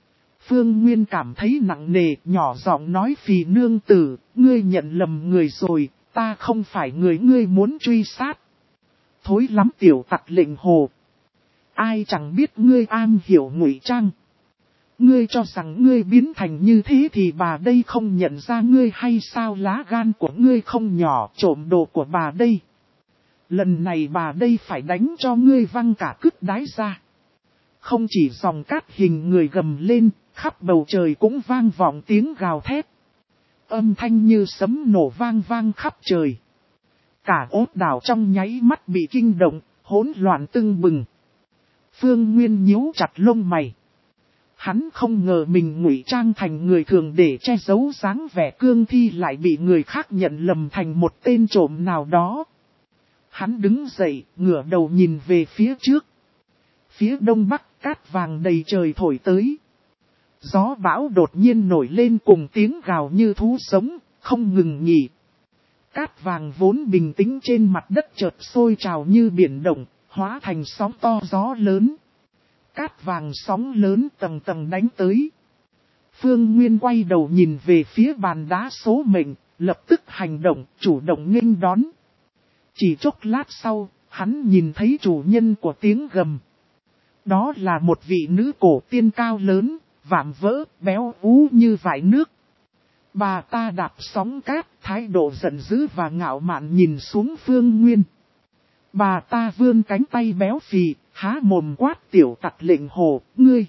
Phương Nguyên cảm thấy nặng nề, nhỏ giọng nói phì nương tử, ngươi nhận lầm người rồi, ta không phải người ngươi muốn truy sát. Thối lắm tiểu tặc lệnh hồ. Ai chẳng biết ngươi am hiểu ngụy trang. Ngươi cho rằng ngươi biến thành như thế thì bà đây không nhận ra ngươi hay sao, lá gan của ngươi không nhỏ, trộm đồ của bà đây. Lần này bà đây phải đánh cho ngươi văng cả cứt đái ra. Không chỉ dòng cát hình người gầm lên, khắp bầu trời cũng vang vọng tiếng gào thét. Âm thanh như sấm nổ vang vang khắp trời. Cả ốt đảo trong nháy mắt bị kinh động, hỗn loạn tưng bừng. Phương Nguyên nhíu chặt lông mày. Hắn không ngờ mình ngụy trang thành người thường để che giấu dáng vẻ cương thi lại bị người khác nhận lầm thành một tên trộm nào đó. Hắn đứng dậy, ngửa đầu nhìn về phía trước. Phía đông bắc cát vàng đầy trời thổi tới. Gió bão đột nhiên nổi lên cùng tiếng gào như thú sống, không ngừng nghỉ. Cát vàng vốn bình tĩnh trên mặt đất chợt sôi trào như biển động, hóa thành sóng to gió lớn. Cát vàng sóng lớn tầng tầng đánh tới. Phương Nguyên quay đầu nhìn về phía bàn đá số mệnh, lập tức hành động, chủ động nghênh đón. Chỉ chốc lát sau, hắn nhìn thấy chủ nhân của tiếng gầm. Đó là một vị nữ cổ tiên cao lớn, vạm vỡ, béo ú như vải nước. Bà ta đạp sóng cát, thái độ giận dữ và ngạo mạn nhìn xuống Phương Nguyên. Bà ta vươn cánh tay béo phì, há mồm quát tiểu tặc lệnh hồ, ngươi.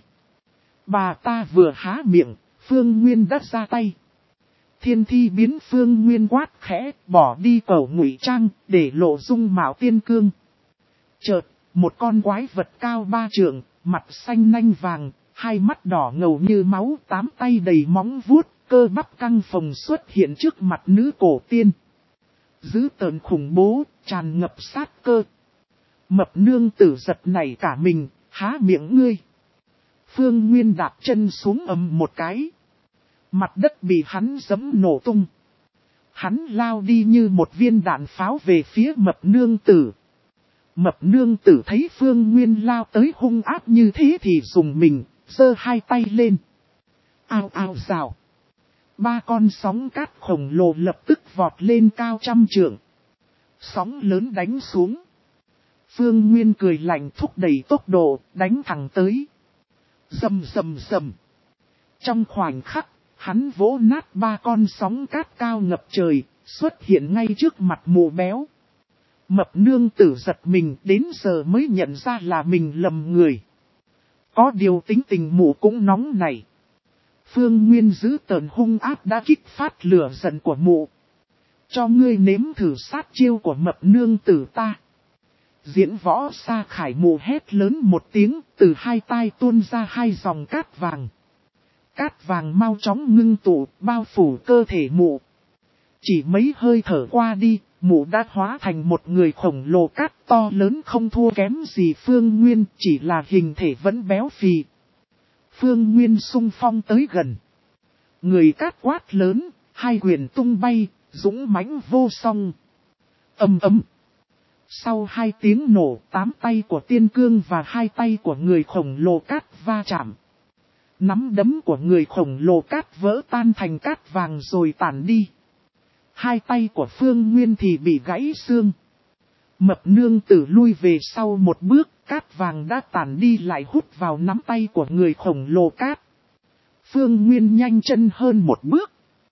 Bà ta vừa há miệng, Phương Nguyên đã ra tay. Thiên thi biến Phương Nguyên quát khẽ, bỏ đi cẩu ngụy trang, để lộ dung mạo tiên cương. Chợt, một con quái vật cao ba trượng, mặt xanh nanh vàng, hai mắt đỏ ngầu như máu, tám tay đầy móng vuốt, cơ bắp căng phồng xuất hiện trước mặt nữ cổ tiên. Dữ tợn khủng bố, tràn ngập sát cơ. Mập nương tử giật nảy cả mình, há miệng ngươi. Phương Nguyên đạp chân xuống ầm một cái. Mặt đất bị hắn giẫm nổ tung. Hắn lao đi như một viên đạn pháo về phía mập nương tử. Mập nương tử thấy Phương Nguyên lao tới hung ác như thế thì dùng mình, giơ hai tay lên. Ao ao rào. ba con sóng cát khổng lồ lập tức vọt lên cao trăm trượng. Sóng lớn đánh xuống. Phương Nguyên cười lạnh thúc đẩy tốc độ, đánh thẳng tới. Rầm rầm rầm. Trong khoảnh khắc, hắn vỗ nát ba con sóng cát cao ngập trời, xuất hiện ngay trước mặt mụ béo. Mập nương tử giật mình, đến giờ mới nhận ra là mình lầm người. Có điều tính tình mụ cũng nóng này. Phương Nguyên giữ tờn hung ác đã kích phát lửa giận của mụ. Cho ngươi nếm thử sát chiêu của mập nương tử ta. Diễn võ Sa Khải mụ hét lớn một tiếng, từ hai tai tuôn ra hai dòng cát vàng. Cát vàng mau chóng ngưng tụ, bao phủ cơ thể mụ. Chỉ mấy hơi thở qua đi, mụ đã hóa thành một người khổng lồ cát to lớn không thua kém gì Phương Nguyên, chỉ là hình thể vẫn béo phì. Phương Nguyên xung phong tới gần. Người cát quát lớn, hai quyền tung bay, dũng mãnh vô song. Ầm ầm. Sau hai tiếng nổ, tám tay của Tiên Cương và hai tay của người khổng lồ cát va chạm. Nắm đấm của người khổng lồ cát vỡ tan thành cát vàng rồi tản đi. Hai tay của Phương Nguyên thì bị gãy xương. Mập nương tử lui về sau một bước, cát vàng đã tản đi lại hút vào nắm tay của người khổng lồ cát. Phương Nguyên nhanh chân hơn một bước.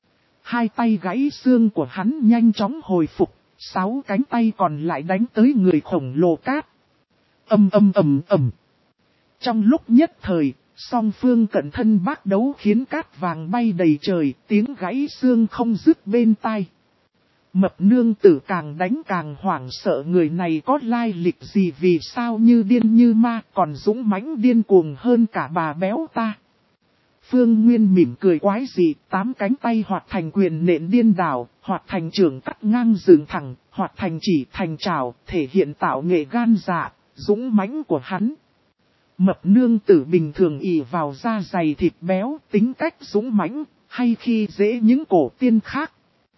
Hai tay gãy xương của hắn nhanh chóng hồi phục, sáu cánh tay còn lại đánh tới người khổng lồ cát. Ầm ầm ầm ầm. Trong lúc nhất thời, song phương cận thân bác đấu khiến cát vàng bay đầy trời, tiếng gãy xương không dứt bên tai. Mập nương tử càng đánh càng hoảng sợ, người này có lai lịch gì, vì sao như điên như ma, còn dũng mãnh điên cuồng hơn cả bà béo ta. Phương Nguyên mỉm cười quái dị, tám cánh tay hoạt thành quyền nện điên đảo, hoạt thành trường cắt ngang dựng thẳng, hoạt thành chỉ thành trảo, thể hiện tạo nghệ gan dạ, dũng mãnh của hắn. Mập nương tử bình thường ỷ vào da dày thịt béo, tính cách dũng mãnh, hay khi dễ những cổ tiên khác.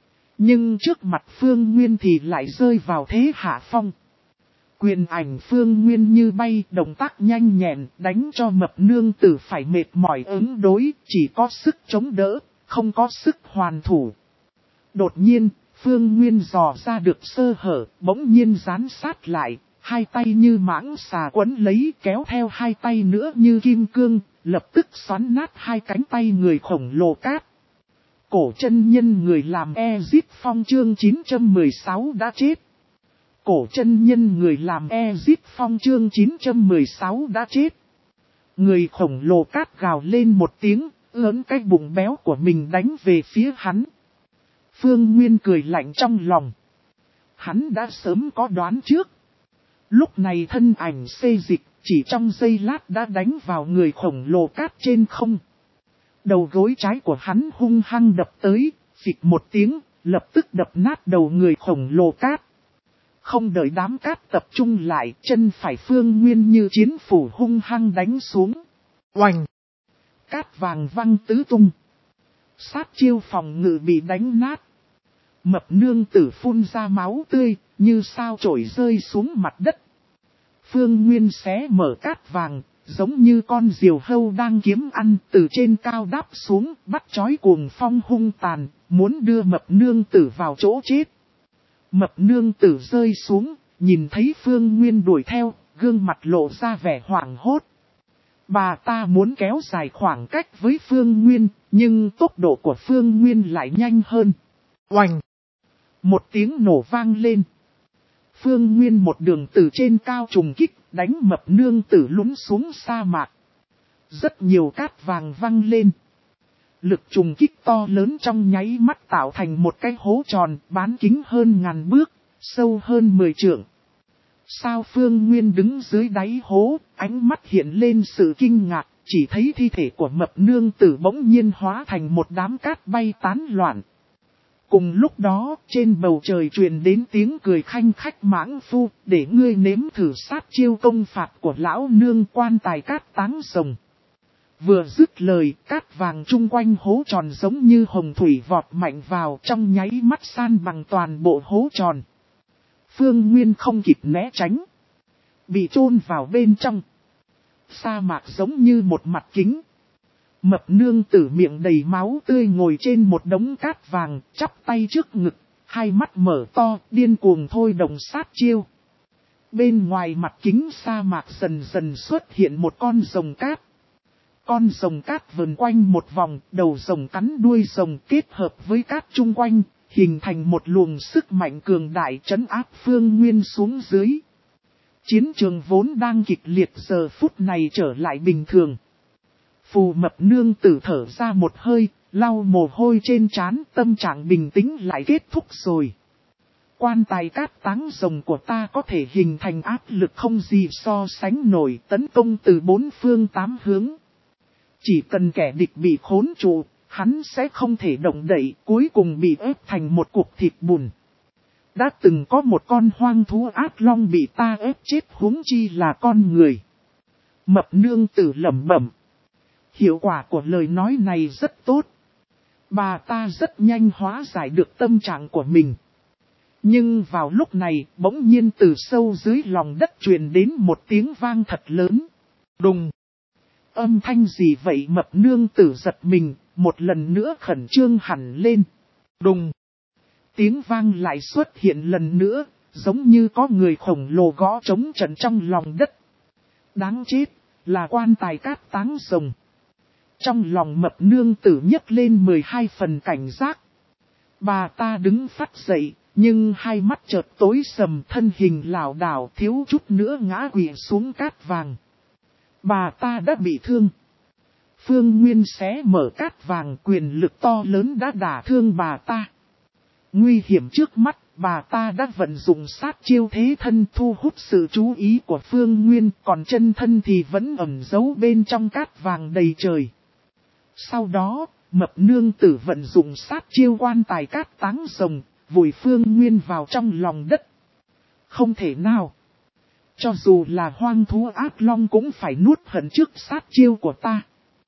Nhưng trước mặt Phương Nguyên thì lại rơi vào thế hạ phong. Quyền ảnh Phương Nguyên như bay, động tác nhanh nhẹn, đánh cho mập nương tử phải mệt mỏi ứng đối, chỉ có sức chống đỡ, không có sức hoàn thủ. Đột nhiên, Phương Nguyên dò ra được sơ hở, bỗng nhiên dán sát lại, hai tay như mãng xà quấn lấy, kéo theo hai tay nữa như kim cương, lập tức xoắn nát hai cánh tay người khổng lồ cát. Cổ chân nhân người làm Ezip Phong chương chín trăm mười sáu đã chết. Cổ chân nhân người làm Ezip Phong chương chín trăm mười sáu đã chết. Người khổng lồ cát gào lên một tiếng, ớn cái bụng béo của mình đánh về phía hắn. Phương Nguyên cười lạnh trong lòng. Hắn đã sớm có đoán trước. Lúc này thân ảnh xê dịch, chỉ trong giây lát đã đánh vào người khổng lồ cát trên không. Đầu gối trái của hắn hung hăng đập tới, phịch một tiếng, lập tức đập nát đầu người khổng lồ cát. Không đợi đám cát tập trung lại, chân phải Phương Nguyên như chiến phủ hung hăng đánh xuống. Oành! Cát vàng văng tứ tung. Sát chiêu phòng ngự bị đánh nát. Mập nương tử phun ra máu tươi, như sao chổi rơi xuống mặt đất. Phương Nguyên xé mở cát vàng, giống như con diều hâu đang kiếm ăn, từ trên cao đáp xuống, bắt chói cuồng phong hung tàn, muốn đưa mập nương tử vào chỗ chết. Mập nương tử rơi xuống, nhìn thấy Phương Nguyên đuổi theo, gương mặt lộ ra vẻ hoảng hốt. Bà ta muốn kéo dài khoảng cách với Phương Nguyên, nhưng tốc độ của Phương Nguyên lại nhanh hơn. Oành! Một tiếng nổ vang lên. Phương Nguyên một đường từ trên cao trùng kích, đánh mập nương tử lún xuống sa mạc. Rất nhiều cát vàng văng lên. Lực trùng kích to lớn trong nháy mắt tạo thành một cái hố tròn, bán kính hơn ngàn bước, sâu hơn mười trượng. Sao Phương Nguyên đứng dưới đáy hố, ánh mắt hiện lên sự kinh ngạc, chỉ thấy thi thể của mập nương tử bỗng nhiên hóa thành một đám cát bay tán loạn. Cùng lúc đó, trên bầu trời truyền đến tiếng cười khanh khách mãng phu, để ngươi nếm thử sát chiêu công phạt của lão nương quan tài cát táng rồng. Vừa dứt lời, cát vàng chung quanh hố tròn giống như hồng thủy vọt mạnh vào, trong nháy mắt san bằng toàn bộ hố tròn. Phương Nguyên không kịp né tránh, bị chôn vào bên trong. Sa mạc giống như một mặt kính. Mập nương tử miệng đầy máu tươi ngồi trên một đống cát vàng, chắp tay trước ngực, hai mắt mở to, điên cuồng thôi động sát chiêu. Bên ngoài mặt kính sa mạc dần dần xuất hiện một con rồng cát. Con rồng cát vần quanh một vòng, đầu rồng cắn đuôi rồng kết hợp với cát chung quanh, hình thành một luồng sức mạnh cường đại trấn áp Phương Nguyên xuống dưới. Chiến trường vốn đang kịch liệt giờ phút này trở lại bình thường. Phù mập nương tử thở ra một hơi, lau mồ hôi trên trán, tâm trạng bình tĩnh lại kết thúc rồi. Quan tài cát táng rồng của ta có thể hình thành áp lực không gì so sánh nổi, tấn công từ bốn phương tám hướng. Chỉ cần kẻ địch bị khốn trụ, hắn sẽ không thể động đậy, cuối cùng bị ép thành một cục thịt bùn. Đã từng có một con hoang thú ác long bị ta ép chết, huống chi là con người. Mập nương tử lẩm bẩm. Hiệu quả của lời nói này rất tốt. Bà ta rất nhanh hóa giải được tâm trạng của mình. Nhưng vào lúc này, bỗng nhiên từ sâu dưới lòng đất truyền đến một tiếng vang thật lớn. Đùng! Âm thanh gì vậy? Mập nương tử giật mình, một lần nữa khẩn trương hẳn lên. Đùng! Tiếng vang lại xuất hiện lần nữa, giống như có người khổng lồ gõ trống trận trong lòng đất. Đáng chết, là quan tài cát táng rồng. Trong lòng mập nương tử nhấc lên mười hai phần cảnh giác. Bà ta đứng phát dậy, nhưng hai mắt chợt tối sầm, thân hình lảo đảo thiếu chút nữa ngã quỵ xuống cát vàng. Bà ta đã bị thương. Phương Nguyên xé mở cát vàng, quyền lực to lớn đã đả thương bà ta. Nguy hiểm trước mắt, bà ta đã vận dụng sát chiêu thế thân thu hút sự chú ý của Phương Nguyên, còn chân thân thì vẫn ẩn giấu bên trong cát vàng đầy trời. Sau đó, mập nương tử vận dụng sát chiêu quan tài cát táng rồng, vùi Phương Nguyên vào trong lòng đất. Không thể nào. Cho dù là hoang thú ác long cũng phải nuốt hận trước sát chiêu của ta.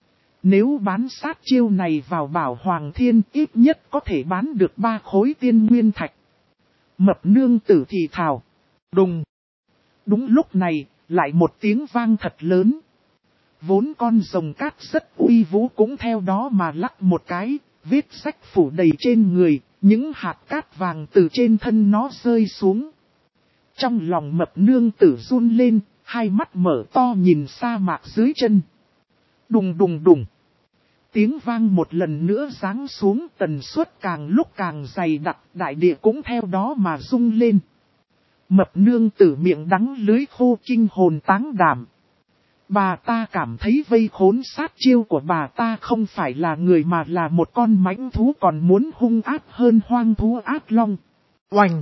Nếu bán sát chiêu này vào Bảo Hoàng Thiên, ít nhất có thể bán được ba khối tiên nguyên thạch. Mập nương tử thì thào. Đùng. Đúng lúc này, lại một tiếng vang thật lớn. Vốn con rồng cát rất uy vũ cũng theo đó mà lắc một cái, vết rách phủ đầy trên người, những hạt cát vàng từ trên thân nó rơi xuống. Trong lòng mập nương tử run lên, hai mắt mở to nhìn sa mạc dưới chân. Đùng đùng đùng. Tiếng vang một lần nữa giáng xuống, tần suất càng lúc càng dày đặc, đại địa cũng theo đó mà rung lên. Mập nương tử miệng đắng lưới khô kinh hồn táng đảm. Bà ta cảm thấy vây khốn sát chiêu của bà ta không phải là người mà là một con mãnh thú còn muốn hung ác hơn hoang thú ác long. Oành!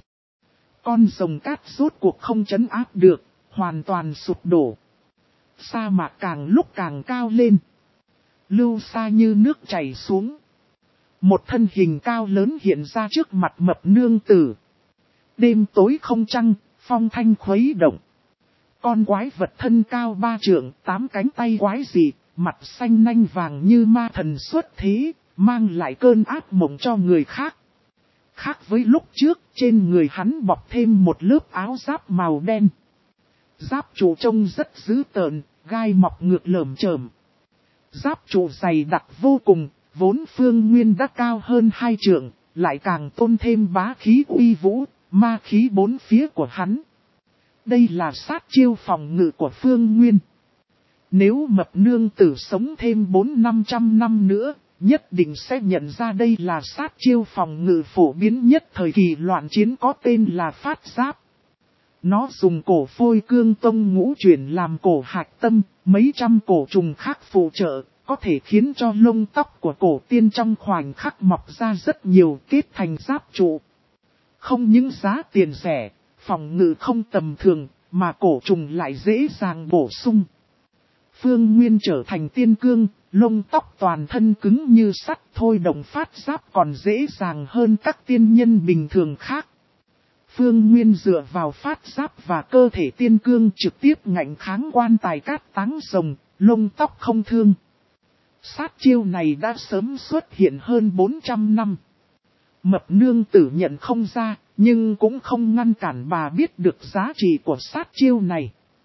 Con rồng cát rốt cuộc không trấn áp được, hoàn toàn sụp đổ. Sa mạc càng lúc càng cao lên. Lưu xa như nước chảy xuống. Một thân hình cao lớn hiện ra trước mặt mập nương tử. Đêm tối không trăng, phong thanh khuấy động. Con quái vật thân cao ba trượng, tám cánh tay quái dị, mặt xanh nanh vàng như ma thần xuất thế, mang lại cơn ác mộng cho người khác. Khác với lúc trước, trên người hắn bọc thêm một lớp áo giáp màu đen. Giáp trụ trông rất dữ tợn, gai mọc ngược lởm chởm. Giáp trụ dày đặc vô cùng, vốn Phương Nguyên đã cao hơn hai trượng, lại càng tôn thêm bá khí uy vũ, ma khí bốn phía của hắn. Đây là sát chiêu phòng ngự của Phương Nguyên. Nếu mập nương tử sống thêm bốn năm trăm năm nữa, nhất định sẽ nhận ra đây là sát chiêu phòng ngự phổ biến nhất thời kỳ loạn chiến có tên là phát giáp. Nó dùng cổ phôi cương tông ngũ chuyển làm cổ hạch tâm, mấy trăm cổ trùng khác phụ trợ, có thể khiến cho lông tóc của cổ tiên trong khoảnh khắc mọc ra rất nhiều kết thành giáp trụ. Không những giá tiền rẻ, phòng ngự không tầm thường, mà cổ trùng lại dễ dàng bổ sung. Phương Nguyên trở thành tiên cương, lông tóc toàn thân cứng như sắt, thôi động phát giáp còn dễ dàng hơn các tiên nhân bình thường khác. Phương Nguyên dựa vào phát giáp và cơ thể tiên cương trực tiếp ngạnh kháng quan tài cát táng rồng, lông tóc không thương. Sát chiêu này đã sớm xuất hiện hơn bốn trăm năm. Mập nương tử nhận không ra, nhưng cũng không ngăn cản bà biết được giá trị của sát chiêu này.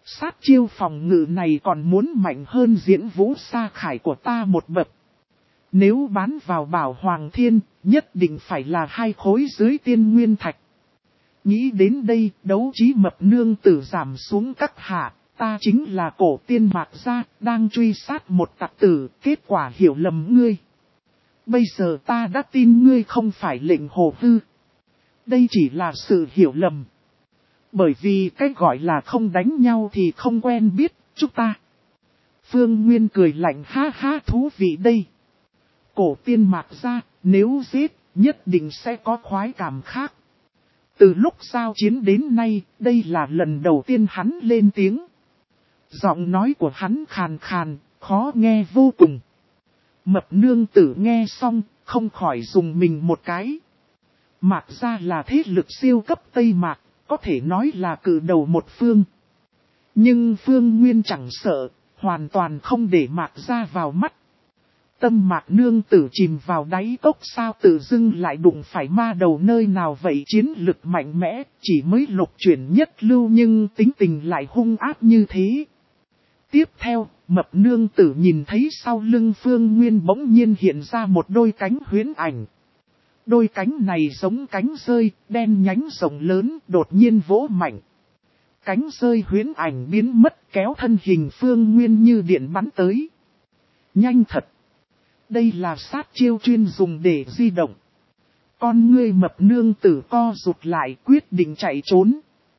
Sát chiêu phòng ngự này còn muốn mạnh hơn diễn vũ sa khải của ta một bậc. Nếu bán vào Bảo Hoàng Thiên, nhất định phải là hai khối dưới tiên nguyên thạch. Nghĩ đến đây, đấu trí mập nương tử giảm xuống các hạ, ta chính là cổ tiên Mạc Gia, đang truy sát một tặc tử, kết quả hiểu lầm ngươi. Bây giờ ta đã tin ngươi không phải Lệnh Hồ Hư. Đây chỉ là sự hiểu lầm. Bởi vì cách gọi là không đánh nhau thì không quen biết, chúng ta. Phương Nguyên cười lạnh, ha ha, thú vị đây. Cổ tiên Mạc Gia, nếu giết, nhất định sẽ có khoái cảm khác. Từ lúc giao chiến đến nay, đây là lần đầu tiên hắn lên tiếng. Giọng nói của hắn khàn khàn, khó nghe vô cùng. Mập nương tử nghe xong, không khỏi dùng mình một cái. Mạc Gia là thế lực siêu cấp Tây Mạc, có thể nói là cử đầu một phương. Nhưng Phương Nguyên chẳng sợ, hoàn toàn không để Mạc Gia vào mắt. Tâm Mạc nương tử chìm vào đáy cốc, sao tự dưng lại đụng phải ma đầu nơi nào vậy, chiến lực mạnh mẽ, chỉ mới lục chuyển nhất lưu nhưng tính tình lại hung ác như thế. Tiếp theo, mập nương tử nhìn thấy sau lưng Phương Nguyên bỗng nhiên hiện ra một đôi cánh huyễn ảnh. Đôi cánh này giống cánh rơi, đen nhánh rộng lớn, đột nhiên vỗ mạnh. Cánh rơi huyễn ảnh biến mất, kéo thân hình Phương Nguyên như điện bắn tới. Nhanh thật! Đây là sát chiêu chuyên dùng để di động. Con ngươi mập nương tử co rụt lại, quyết định chạy trốn.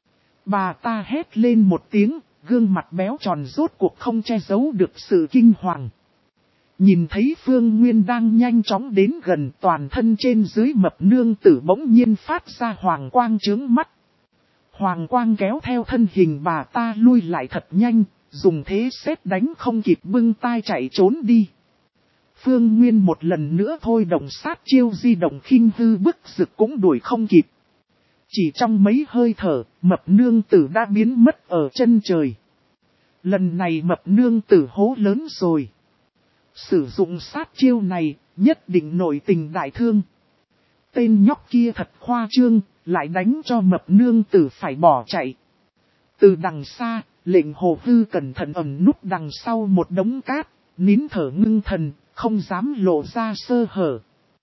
Bà ta hét lên một tiếng, gương mặt béo tròn rốt cuộc không che giấu được sự kinh hoàng. Nhìn thấy Phương Nguyên đang nhanh chóng đến gần, toàn thân trên dưới mập nương tử bỗng nhiên phát ra hoàng quang chướng mắt. Hoàng quang kéo theo thân hình bà ta lui lại thật nhanh, dùng thế sét đánh không kịp bưng tai chạy trốn đi. Phương Nguyên một lần nữa thôi động sát chiêu di động khinh hư bức rực cũng đuổi không kịp. Chỉ trong mấy hơi thở, mập nương tử đã biến mất ở chân trời. Lần này mập nương tử hố lớn rồi. Sử dụng sát chiêu này, nhất định nội tình đại thương. Tên nhóc kia thật khoa trương, lại đánh cho mập nương tử phải bỏ chạy. Từ đằng xa, Lệnh Hồ Hư cẩn thận ẩn núp đằng sau một đống cát, nín thở ngưng thần, không dám lộ ra sơ hở.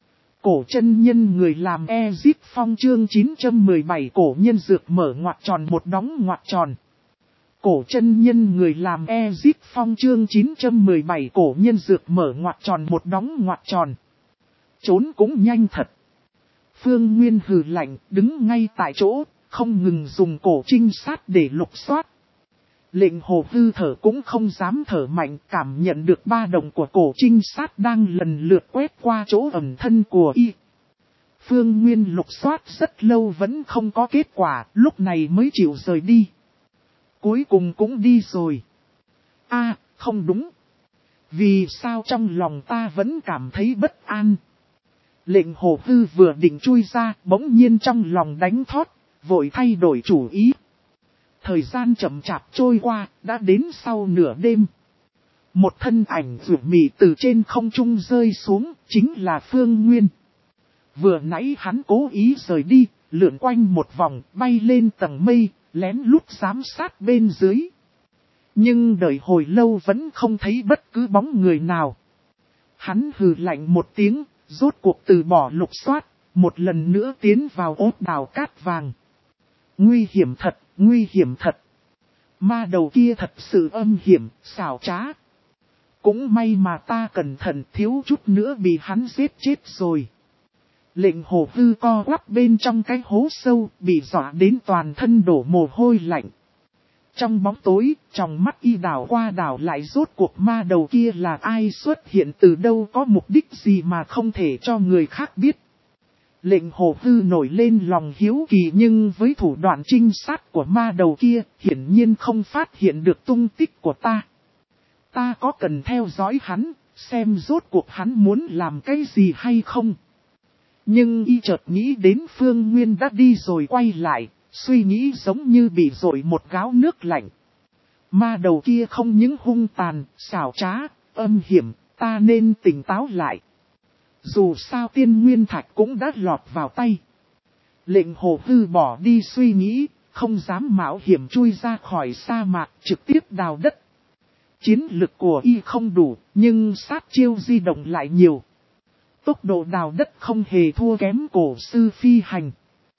Cổ chân nhân người làm Ezip Phong chương chín trăm mười bảy cổ nhân dược mở ngoặc tròn một đóng ngoặc tròn. Cổ chân nhân người làm Ezip Phong chương chín trăm mười bảy cổ nhân dược mở ngoặc tròn một đóng ngoặc tròn. Trốn cũng nhanh thật. Phương Nguyên hừ lạnh, đứng ngay tại chỗ, không ngừng dùng cổ trinh sát để lục soát. Lệnh Hồ Hư thở cũng không dám thở mạnh, cảm nhận được ba động của cổ trinh sát đang lần lượt quét qua chỗ ẩn thân của y. Phương Nguyên lục soát rất lâu vẫn không có kết quả, lúc này mới chịu rời đi. Cuối cùng cũng đi rồi. À, không đúng. Vì sao trong lòng ta vẫn cảm thấy bất an? Lệnh Hồ Hư vừa định chui ra, bỗng nhiên trong lòng đánh thót, vội thay đổi chủ ý. Thời gian chậm chạp trôi qua, đã đến sau nửa đêm. Một thân ảnh rủ mị từ trên không trung rơi xuống, chính là Phương Nguyên. Vừa nãy hắn cố ý rời đi, lượn quanh một vòng, bay lên tầng mây, lén lút giám sát bên dưới. Nhưng đợi hồi lâu vẫn không thấy bất cứ bóng người nào. Hắn hừ lạnh một tiếng, rốt cuộc từ bỏ lục soát, một lần nữa tiến vào ốt đào cát vàng. Nguy hiểm thật, nguy hiểm thật. Ma đầu kia thật sự âm hiểm, xảo trá. Cũng may mà ta cẩn thận, thiếu chút nữa bị hắn giết chết rồi. Lệnh Hồ Hư co quắp bên trong cái hố sâu, bị dọa đến toàn thân đổ mồ hôi lạnh. Trong bóng tối, trong mắt y đảo qua đảo lại, rốt cuộc ma đầu kia là ai, xuất hiện từ đâu, có mục đích gì mà không thể cho người khác biết. Lệnh Hồ Hư nổi lên lòng hiếu kỳ, nhưng với thủ đoạn trinh sát của ma đầu kia, hiển nhiên không phát hiện được tung tích của ta. Ta có cần theo dõi hắn, xem rốt cuộc hắn muốn làm cái gì hay không? Nhưng y chợt nghĩ đến Phương Nguyên đã đi rồi quay lại, suy nghĩ giống như bị dội một gáo nước lạnh. Ma đầu kia không những hung tàn, xảo trá, âm hiểm, ta nên tỉnh táo lại. Dù sao tiên nguyên thạch cũng đã lọt vào tay. Lệnh Hồ Hư bỏ đi suy nghĩ, không dám mạo hiểm chui ra khỏi sa mạc trực tiếp đào đất. Chiến lực của y không đủ, nhưng sát chiêu di động lại nhiều. Tốc độ đào đất không hề thua kém cổ sư phi hành.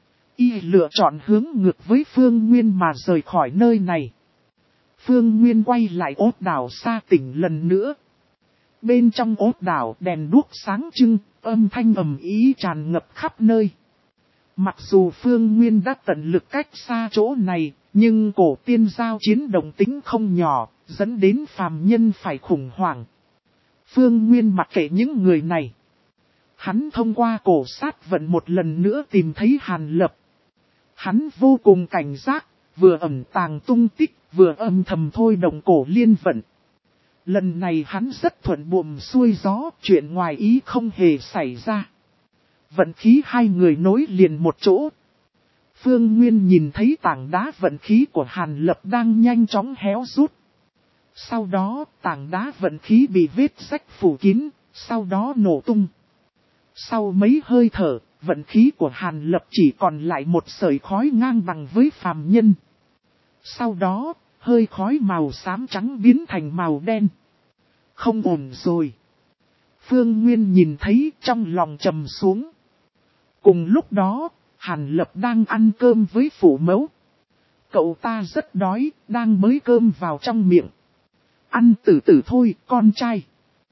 Y lựa chọn hướng ngược với Phương Nguyên mà rời khỏi nơi này. Phương Nguyên quay lại ốt đảo xa tỉnh lần nữa. Bên trong ốt đảo đèn đuốc sáng trưng, âm thanh ầm ĩ tràn ngập khắp nơi. Mặc dù Phương Nguyên đã tận lực cách xa chỗ này, nhưng cổ tiên giao chiến động tính không nhỏ, dẫn đến phàm nhân phải khủng hoảng. Phương Nguyên mặc kệ những người này. Hắn thông qua cổ sát vận một lần nữa tìm thấy Hàn Lập. Hắn vô cùng cảnh giác, vừa ẩn tàng tung tích, vừa âm thầm thôi động cổ liên vận. Lần này hắn rất thuận buồm xuôi gió, chuyện ngoài ý không hề xảy ra. Vận khí hai người nối liền một chỗ. Phương Nguyên nhìn thấy tảng đá vận khí của Hàn Lập đang nhanh chóng héo rút. Sau đó, tảng đá vận khí bị vết rách phủ kín, sau đó nổ tung. Sau mấy hơi thở, vận khí của Hàn Lập chỉ còn lại một sợi khói ngang bằng với phàm nhân. Sau đó, hơi khói màu xám trắng biến thành màu đen. Không ổn rồi. Phương Nguyên nhìn thấy trong lòng trầm xuống. Cùng lúc đó, Hàn Lập đang ăn cơm với phụ mẫu. Cậu ta rất đói, đang bới cơm vào trong miệng. Ăn từ từ thôi, con trai.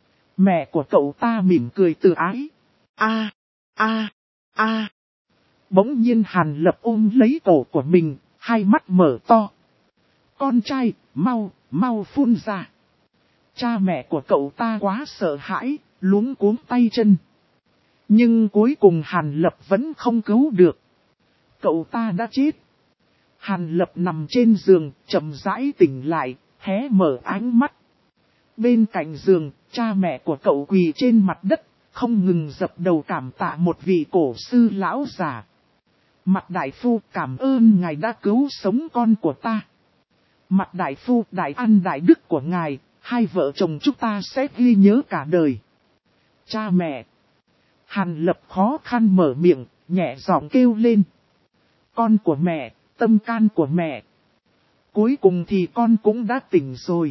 Mẹ của cậu ta mỉm cười từ ái. A, a, a. Bỗng nhiên Hàn Lập ôm lấy cổ của mình, hai mắt mở to. Con trai, mau, mau phun ra. Cha mẹ của cậu ta quá sợ hãi, luống cuống tay chân. Nhưng cuối cùng Hàn Lập vẫn không cứu được. Cậu ta đã chết. Hàn Lập nằm trên giường, chậm rãi tỉnh lại, hé mở ánh mắt. Bên cạnh giường, cha mẹ của cậu quỳ trên mặt đất, không ngừng dập đầu cảm tạ một vị cổ sư lão già. Mặt đại phu, cảm ơn ngài đã cứu sống con của ta. Mặt đại phu, đại ăn đại đức của ngài, hai vợ chồng chúng ta sẽ ghi nhớ cả đời. Cha mẹ. Hàn Lập khó khăn mở miệng, nhẹ giọng kêu lên. Con của mẹ, tâm can của mẹ. Cuối cùng thì con cũng đã tỉnh rồi.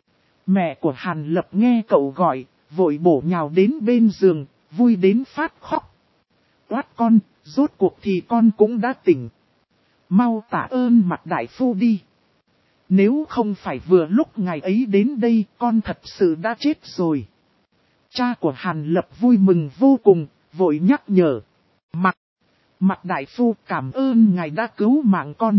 Mẹ của Hàn Lập nghe cậu gọi, vội bổ nhào đến bên giường, vui đến phát khóc. Oát con, rốt cuộc thì con cũng đã tỉnh. Mau tạ ơn mặt đại phu đi. Nếu không phải vừa lúc ngày ấy đến đây, con thật sự đã chết rồi. Cha của Hàn Lập vui mừng vô cùng, vội nhắc nhở. Mặt, mặt đại phu, cảm ơn ngài đã cứu mạng con.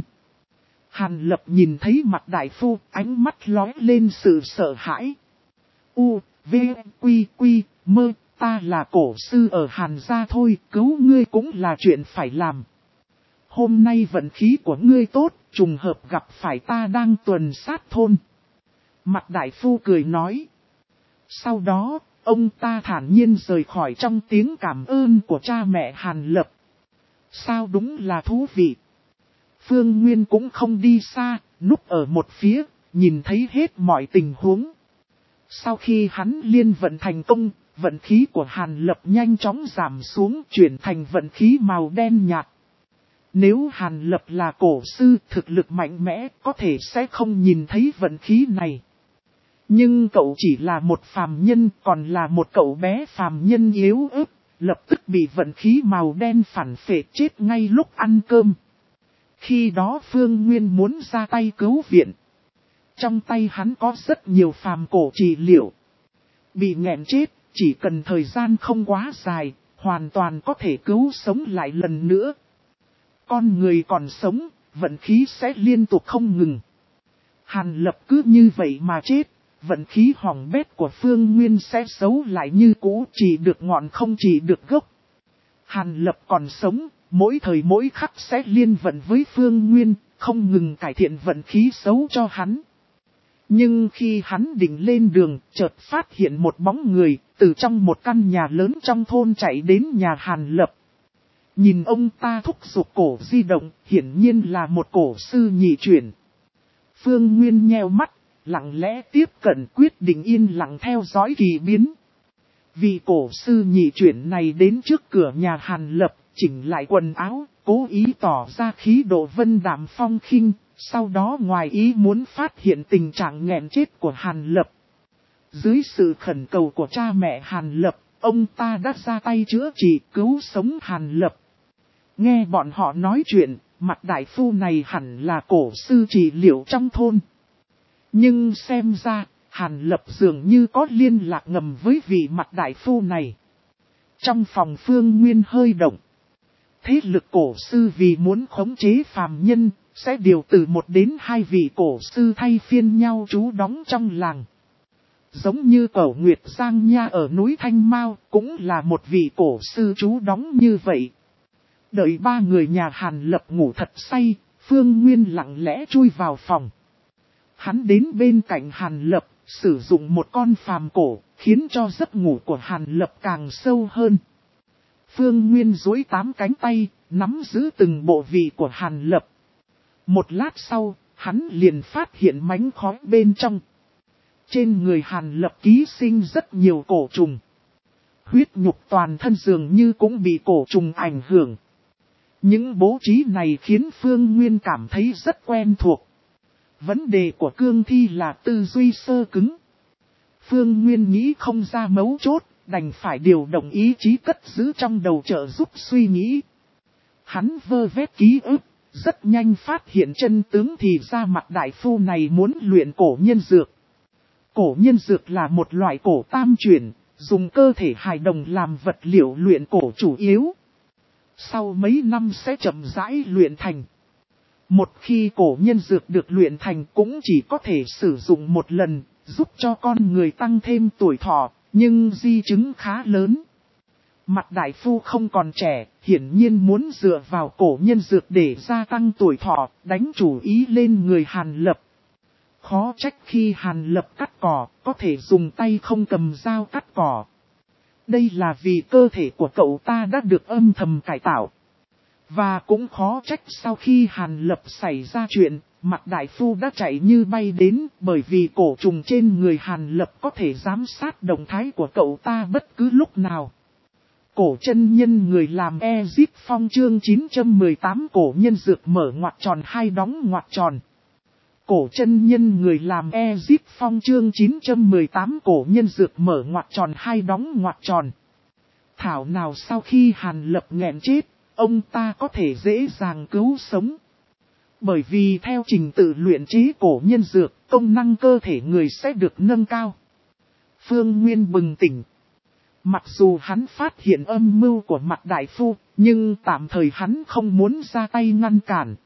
Hàn Lập nhìn thấy mặt đại phu, ánh mắt lóe lên sự sợ hãi. U, V, Quy, Quy, Mơ, ta là cổ sư ở Hàn gia thôi, cứu ngươi cũng là chuyện phải làm. Hôm nay vận khí của ngươi tốt, trùng hợp gặp phải ta đang tuần sát thôn. Mặt đại phu cười nói. Sau đó, ông ta thản nhiên rời khỏi trong tiếng cảm ơn của cha mẹ Hàn Lập. Sao đúng là thú vị. Phương Nguyên cũng không đi xa, núp ở một phía, nhìn thấy hết mọi tình huống. Sau khi hắn liên vận thành công, vận khí của Hàn Lập nhanh chóng giảm xuống, chuyển thành vận khí màu đen nhạt. Nếu Hàn Lập là cổ sư thực lực mạnh mẽ, có thể sẽ không nhìn thấy vận khí này. Nhưng cậu chỉ là một phàm nhân, còn là một cậu bé phàm nhân yếu ớt, lập tức bị vận khí màu đen phản phệ chết ngay lúc ăn cơm. Khi đó Phương Nguyên muốn ra tay cứu viện. Trong tay hắn có rất nhiều phàm cổ trị liệu. Bị nghẹn chết, chỉ cần thời gian không quá dài, hoàn toàn có thể cứu sống lại lần nữa. Con người còn sống, vận khí sẽ liên tục không ngừng. Hàn Lập cứ như vậy mà chết, vận khí hỏng bét của Phương Nguyên sẽ xấu lại như cũ, chỉ được ngọn không chỉ được gốc. Hàn Lập còn sống, mỗi thời mỗi khắc sẽ liên vận với Phương Nguyên, không ngừng cải thiện vận khí xấu cho hắn. Nhưng khi hắn định lên đường, chợt phát hiện một bóng người, từ trong một căn nhà lớn trong thôn chạy đến nhà Hàn Lập. Nhìn ông ta thúc giục cổ di động, hiển nhiên là một cổ sư nhị chuyển. Phương Nguyên nheo mắt, lặng lẽ tiếp cận, quyết định yên lặng theo dõi kỳ biến. Vì cổ sư nhị chuyển này đến trước cửa nhà Hàn Lập, chỉnh lại quần áo, cố ý tỏ ra khí độ vân đạm phong khinh, sau đó ngoài ý muốn phát hiện tình trạng nghẹn chết của Hàn Lập. Dưới sự khẩn cầu của cha mẹ Hàn Lập, ông ta đã ra tay chữa trị cứu sống Hàn Lập. Nghe bọn họ nói chuyện, mặt đại phu này hẳn là cổ sư trị liệu trong thôn. Nhưng xem ra, Hàn Lập dường như có liên lạc ngầm với vị mặt đại phu này. Trong phòng Phương Nguyên hơi động. Thế lực cổ sư vì muốn khống chế phàm nhân, sẽ điều từ một đến hai vị cổ sư thay phiên nhau trú đóng trong làng. Giống như Cẩu Nguyệt Giang Nha ở núi Thanh Mao, cũng là một vị cổ sư trú đóng như vậy. Đợi ba người nhà Hàn Lập ngủ thật say, Phương Nguyên lặng lẽ chui vào phòng. Hắn đến bên cạnh Hàn Lập, sử dụng một con phàm cổ, khiến cho giấc ngủ của Hàn Lập càng sâu hơn. Phương Nguyên duỗi tám cánh tay, nắm giữ từng bộ vị của Hàn Lập. Một lát sau, hắn liền phát hiện mánh khói bên trong. Trên người Hàn Lập ký sinh rất nhiều cổ trùng. Huyết nhục toàn thân dường như cũng bị cổ trùng ảnh hưởng. Những bố trí này khiến Phương Nguyên cảm thấy rất quen thuộc. Vấn đề của cương thi là tư duy sơ cứng. Phương Nguyên nghĩ không ra mấu chốt, đành phải điều động ý chí cất giữ trong đầu trợ giúp suy nghĩ. Hắn vơ vét ký ức, rất nhanh phát hiện chân tướng thì ra mặt đại phu này muốn luyện cổ nhân dược. Cổ nhân dược là một loại cổ tam chuyển, dùng cơ thể hài đồng làm vật liệu luyện cổ chủ yếu. Sau mấy năm sẽ chậm rãi luyện thành. Một khi cổ nhân dược được luyện thành cũng chỉ có thể sử dụng một lần, giúp cho con người tăng thêm tuổi thọ, nhưng di chứng khá lớn. Mặt đại phu không còn trẻ, hiển nhiên muốn dựa vào cổ nhân dược để gia tăng tuổi thọ, đánh chủ ý lên người Hàn Lập. Khó trách khi Hàn Lập cắt cỏ, có thể dùng tay không cầm dao cắt cỏ. Đây là vì cơ thể của cậu ta đã được âm thầm cải tạo. Và cũng khó trách sau khi Hàn Lập xảy ra chuyện, mặt đại phu đã chạy như bay đến, bởi vì cổ trùng trên người Hàn Lập có thể giám sát động thái của cậu ta bất cứ lúc nào. Cổ chân nhân người làm Ezip Phong chương chín trăm mười tám cổ nhân dược mở ngoặc tròn hai đóng ngoặc tròn. Cổ chân nhân người làm Ezip Phong chương chín trăm mười tám cổ nhân dược mở ngoặc tròn hai đóng ngoặc tròn. Thảo nào sau khi Hàn Lập nghẹn chết, ông ta có thể dễ dàng cứu sống. Bởi vì theo trình tự luyện chế cổ nhân dược, công năng cơ thể người sẽ được nâng cao. Phương Nguyên bừng tỉnh. Mặc dù hắn phát hiện âm mưu của mặt đại phu, nhưng tạm thời hắn không muốn ra tay ngăn cản.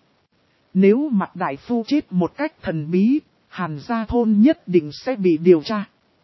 Nếu mặt đại phu chết một cách thần bí, Hàn gia thôn nhất định sẽ bị điều tra.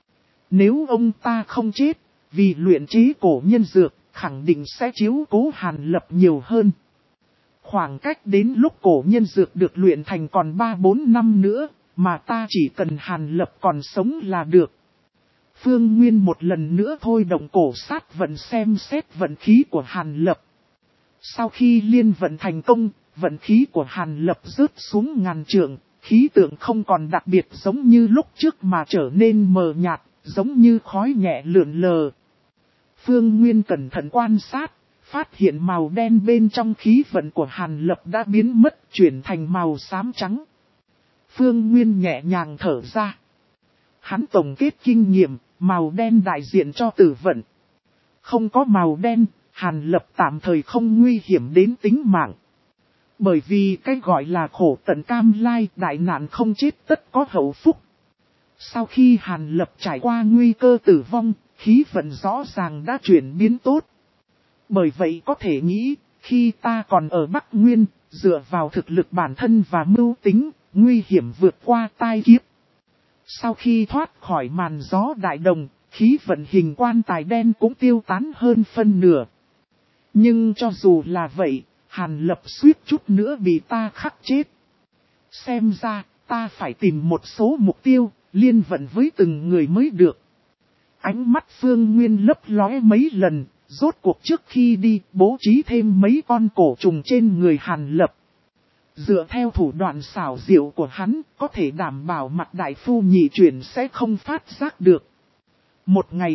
Nếu ông ta không chết, vì luyện chế cổ nhân dược, khẳng định sẽ chiếu cố Hàn Lập nhiều hơn. Khoảng cách đến lúc cổ nhân dược được luyện thành còn ba bốn năm nữa, mà ta chỉ cần Hàn Lập còn sống là được. Phương Nguyên một lần nữa thôi động cổ sát vận xem xét vận khí của Hàn Lập. Sau khi liên vận thành công, vận khí của Hàn Lập rớt xuống ngàn trượng, khí tượng không còn đặc biệt giống như lúc trước mà trở nên mờ nhạt, giống như khói nhẹ lượn lờ. Phương Nguyên cẩn thận quan sát, phát hiện màu đen bên trong khí vận của Hàn Lập đã biến mất, chuyển thành màu xám trắng. Phương Nguyên nhẹ nhàng thở ra. Hắn tổng kết kinh nghiệm, màu đen đại diện cho tử vận. Không có màu đen, Hàn Lập tạm thời không nguy hiểm đến tính mạng. Bởi vì cái gọi là khổ tận cam lai, đại nạn không chết tất có hậu phúc. Sau khi Hàn Lập trải qua nguy cơ tử vong, khí vận rõ ràng đã chuyển biến tốt. Bởi vậy có thể nghĩ, khi ta còn ở Bắc Nguyên, dựa vào thực lực bản thân và mưu tính, nguy hiểm vượt qua tai kiếp. Sau khi thoát khỏi màn gió đại đồng, khí vận hình quan tài đen cũng tiêu tán hơn phân nửa. Nhưng cho dù là vậy, Hàn Lập suýt chút nữa bị ta khắc chết. Xem ra, ta phải tìm một số mục tiêu, liên vận với từng người mới được. Ánh mắt Phương Nguyên lấp lóe mấy lần, rốt cuộc trước khi đi bố trí thêm mấy con cổ trùng trên người Hàn Lập. Dựa theo thủ đoạn xảo diệu của hắn, có thể đảm bảo mặt đại phu nhị chuyển sẽ không phát giác được. Một ngày kia,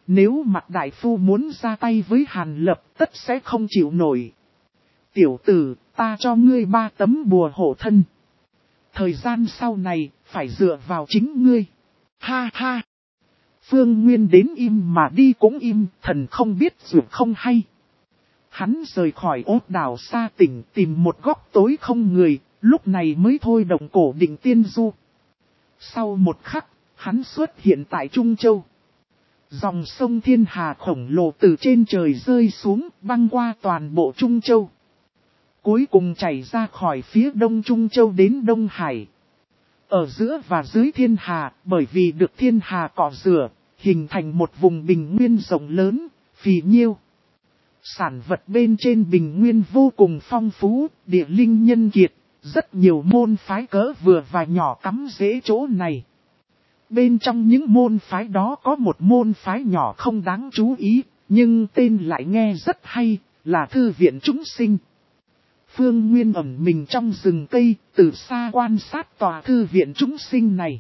nếu Mạc đại phu muốn ra tay với Hàn Lập tất sẽ không chịu nổi. Tiểu tử, ta cho ngươi ba tấm bùa hộ thân. Thời gian sau này, phải dựa vào chính ngươi. Ha ha! Phương Nguyên đến im mà đi cũng im, thần không biết dù không hay. Hắn rời khỏi ốt đảo xa tỉnh tìm một góc tối không người, lúc này mới thôi động cổ định tiên du. Sau một khắc, hắn xuất hiện tại Trung Châu. Dòng sông Thiên Hà khổng lồ từ trên trời rơi xuống, băng qua toàn bộ Trung Châu. Cuối cùng chảy ra khỏi phía đông Trung Châu đến Đông Hải. Ở giữa và dưới Thiên Hà, bởi vì được Thiên Hà cọ rửa, hình thành một vùng bình nguyên rộng lớn, phì nhiêu. Sản vật bên trên bình nguyên vô cùng phong phú, địa linh nhân kiệt, rất nhiều môn phái cỡ vừa và nhỏ cắm rễ chỗ này. Bên trong những môn phái đó có một môn phái nhỏ không đáng chú ý, nhưng tên lại nghe rất hay, là Thư viện Chúng Sinh. Phương Nguyên ẩn mình trong rừng cây, từ xa quan sát tòa Thư viện Chúng Sinh này.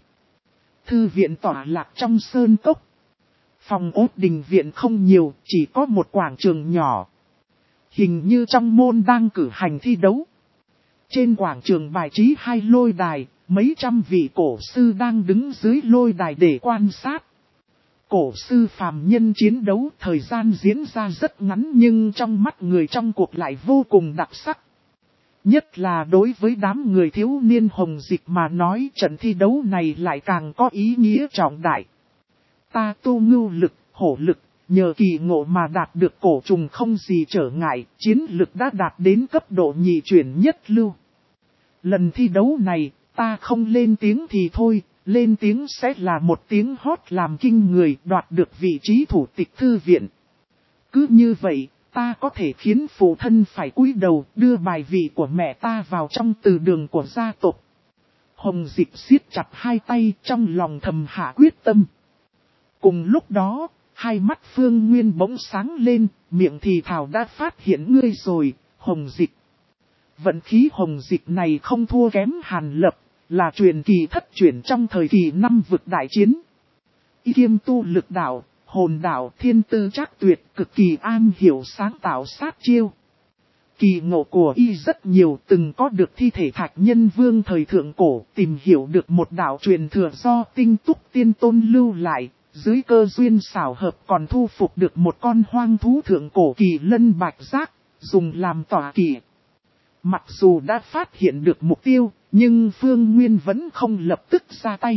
Thư viện tỏa lạc trong sơn cốc. Phòng ốt đình viện không nhiều, chỉ có một quảng trường nhỏ. Hình như trong môn đang cử hành thi đấu. Trên quảng trường bài trí hai lôi đài, mấy trăm vị cổ sư đang đứng dưới lôi đài để quan sát. Cổ sư phàm nhân chiến đấu thời gian diễn ra rất ngắn nhưng trong mắt người trong cuộc lại vô cùng đặc sắc. Nhất là đối với đám người thiếu niên hồng dịch mà nói trận thi đấu này lại càng có ý nghĩa trọng đại. Ta tu ngưu lực, hổ lực, nhờ kỳ ngộ mà đạt được cổ trùng không gì trở ngại, chiến lực đã đạt đến cấp độ nhị chuyển nhất lưu. Lần thi đấu này, ta không lên tiếng thì thôi, lên tiếng sẽ là một tiếng hót làm kinh người đoạt được vị trí thủ tịch thư viện. Cứ như vậy, ta có thể khiến phụ thân phải cúi đầu đưa bài vị của mẹ ta vào trong từ đường của gia tộc. Hồng Dịch siết chặt hai tay trong lòng thầm hạ quyết tâm. Cùng lúc đó, hai mắt Phương Nguyên bỗng sáng lên, miệng thì thảo đã phát hiện ngươi rồi, Hồng Dịch. Vận khí Hồng Dịch này không thua kém Hàn Lập, là truyền kỳ thất truyền trong thời kỳ năm vực đại chiến. Y kiêm tu lực đạo, hồn đạo thiên tư chắc tuyệt, cực kỳ an hiểu sáng tạo sát chiêu. Kỳ ngộ của y rất nhiều, từng có được thi thể Thạch Nhân Vương thời thượng cổ, tìm hiểu được một đạo truyền thừa do Tinh Túc Tiên Tôn lưu lại, dưới cơ duyên xảo hợp còn thu phục được một con hoang thú thượng cổ kỳ lân bạch giác, dùng làm tỏa kỵ. Mặc dù đã phát hiện được mục tiêu, nhưng Phương Nguyên vẫn không lập tức ra tay.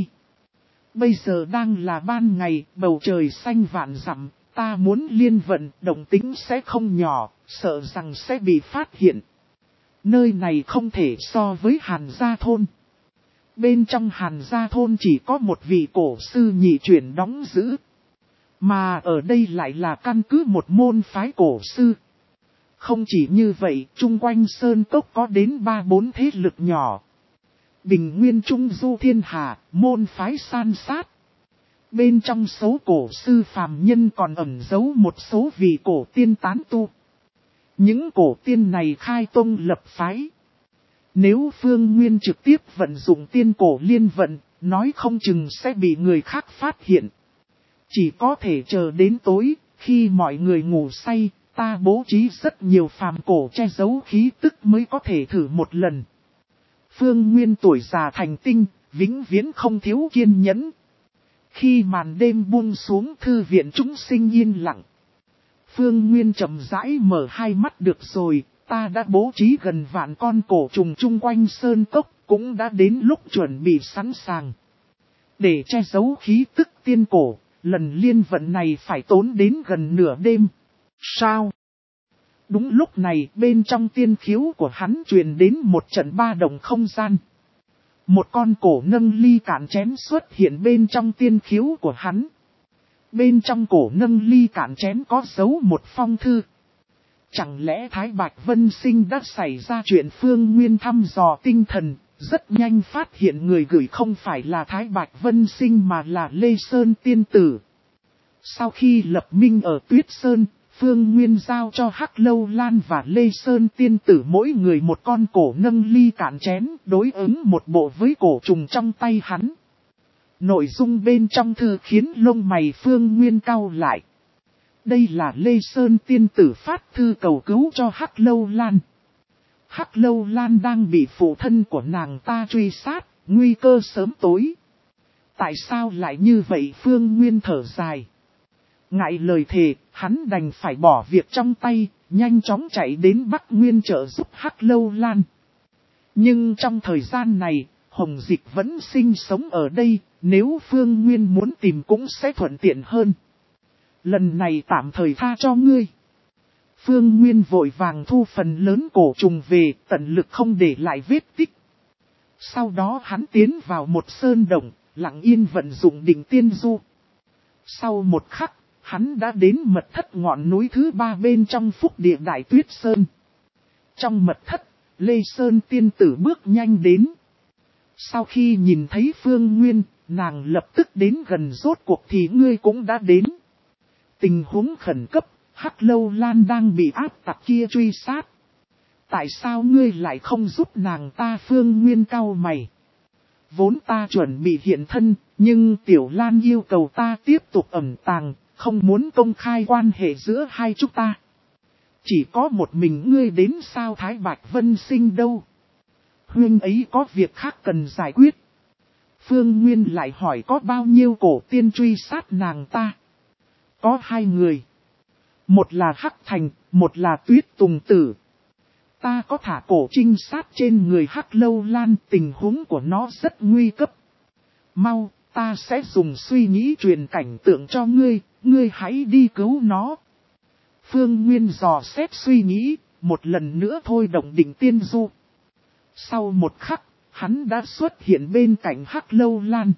Bây giờ đang là ban ngày, bầu trời xanh vạn dặm, ta muốn liên vận, động tính sẽ không nhỏ, sợ rằng sẽ bị phát hiện. Nơi này không thể so với Hàn Gia Thôn. Bên trong Hàn Gia Thôn chỉ có một vị cổ sư nhị chuyển đóng giữ. Mà ở đây lại là căn cứ một môn phái cổ sư. Không chỉ như vậy, chung quanh Sơn Cốc có đến ba bốn thế lực nhỏ. Bình Nguyên Trung Du Thiên Hà, môn phái san sát. Bên trong số cổ sư phàm nhân còn ẩn giấu một số vị cổ tiên tán tu. Những cổ tiên này khai tông lập phái. Nếu Phương Nguyên trực tiếp vận dụng tiên cổ liên vận, nói không chừng sẽ bị người khác phát hiện. Chỉ có thể chờ đến tối, khi mọi người ngủ say, ta bố trí rất nhiều phàm cổ che giấu khí tức mới có thể thử một lần. Phương Nguyên tuổi già thành tinh, vĩnh viễn không thiếu kiên nhẫn. Khi màn đêm buông xuống thư viện chúng sinh yên lặng. Phương Nguyên chậm rãi mở hai mắt được rồi, ta đã bố trí gần vạn con cổ trùng chung quanh sơn cốc, cũng đã đến lúc chuẩn bị sẵn sàng. Để che giấu khí tức tiên cổ, lần liên vận này phải tốn đến gần nửa đêm. Sao? Đúng lúc này bên trong tiên khiếu của hắn truyền đến một trận ba động không gian. Một con cổ nâng ly cạn chén xuất hiện bên trong tiên khiếu của hắn. Bên trong cổ nâng ly cạn chén có dấu một phong thư. Chẳng lẽ Thái Bạch Vân Sinh đã xảy ra chuyện? Phương Nguyên thăm dò tinh thần, rất nhanh phát hiện người gửi không phải là Thái Bạch Vân Sinh mà là Lê Sơn Tiên Tử. Sau khi lập minh ở Tuyết Sơn, Phương Nguyên giao cho Hắc Lâu Lan và Lê Sơn Tiên Tử mỗi người một con cổ nâng ly cạn chén, đối ứng một bộ với cổ trùng trong tay hắn. Nội dung bên trong thư khiến lông mày Phương Nguyên cau lại. Đây là Lê Sơn tiên tử phát thư cầu cứu cho Hắc Lâu Lan. Hắc Lâu Lan đang bị phụ thân của nàng ta truy sát, nguy cơ sớm tối. Tại sao lại như vậy? Phương Nguyên thở dài. Ngại lời thề, hắn đành phải bỏ việc trong tay, nhanh chóng chạy đến Bắc Nguyên trợ giúp Hắc Lâu Lan. Nhưng trong thời gian này, Hồng Dịch vẫn sinh sống ở đây, nếu Phương Nguyên muốn tìm cũng sẽ thuận tiện hơn. Lần này tạm thời tha cho ngươi. Phương Nguyên vội vàng thu phần lớn cổ trùng về, tận lực không để lại vết tích. Sau đó hắn tiến vào một sơn động, lặng yên vận dụng định tiên du. Sau một khắc, hắn đã đến mật thất ngọn núi thứ ba bên trong Phúc Địa Đại Tuyết Sơn. Trong mật thất, Lê Sơn tiên tử bước nhanh đến. Sau khi nhìn thấy Phương Nguyên, nàng lập tức đến gần. Rốt cuộc thì ngươi cũng đã đến. Tình huống khẩn cấp, Hắc Lâu Lan đang bị áp tặc kia truy sát. Tại sao ngươi lại không giúp nàng ta? Phương Nguyên cau mày. Vốn ta chuẩn bị hiện thân, nhưng Tiểu Lan yêu cầu ta tiếp tục ẩn tàng, không muốn công khai quan hệ giữa hai chúng ta. Chỉ có một mình ngươi đến sao? Thái Bạch Vân Sinh đâu? Huynh ấy có việc khác cần giải quyết. Phương Nguyên lại hỏi có bao nhiêu cổ tiên truy sát nàng ta? Có hai người. Một là Hắc Thành, một là Tuyết Tùng Tử. Ta có thả cổ trinh sát trên người Hắc Lâu Lan, tình huống của nó rất nguy cấp. Mau, ta sẽ dùng suy nghĩ truyền cảnh tượng cho ngươi, ngươi hãy đi cứu nó. Phương Nguyên dò xét suy nghĩ, một lần nữa thôi động định tiên du. Sau một khắc, hắn đã xuất hiện bên cạnh Hắc Lâu Lan.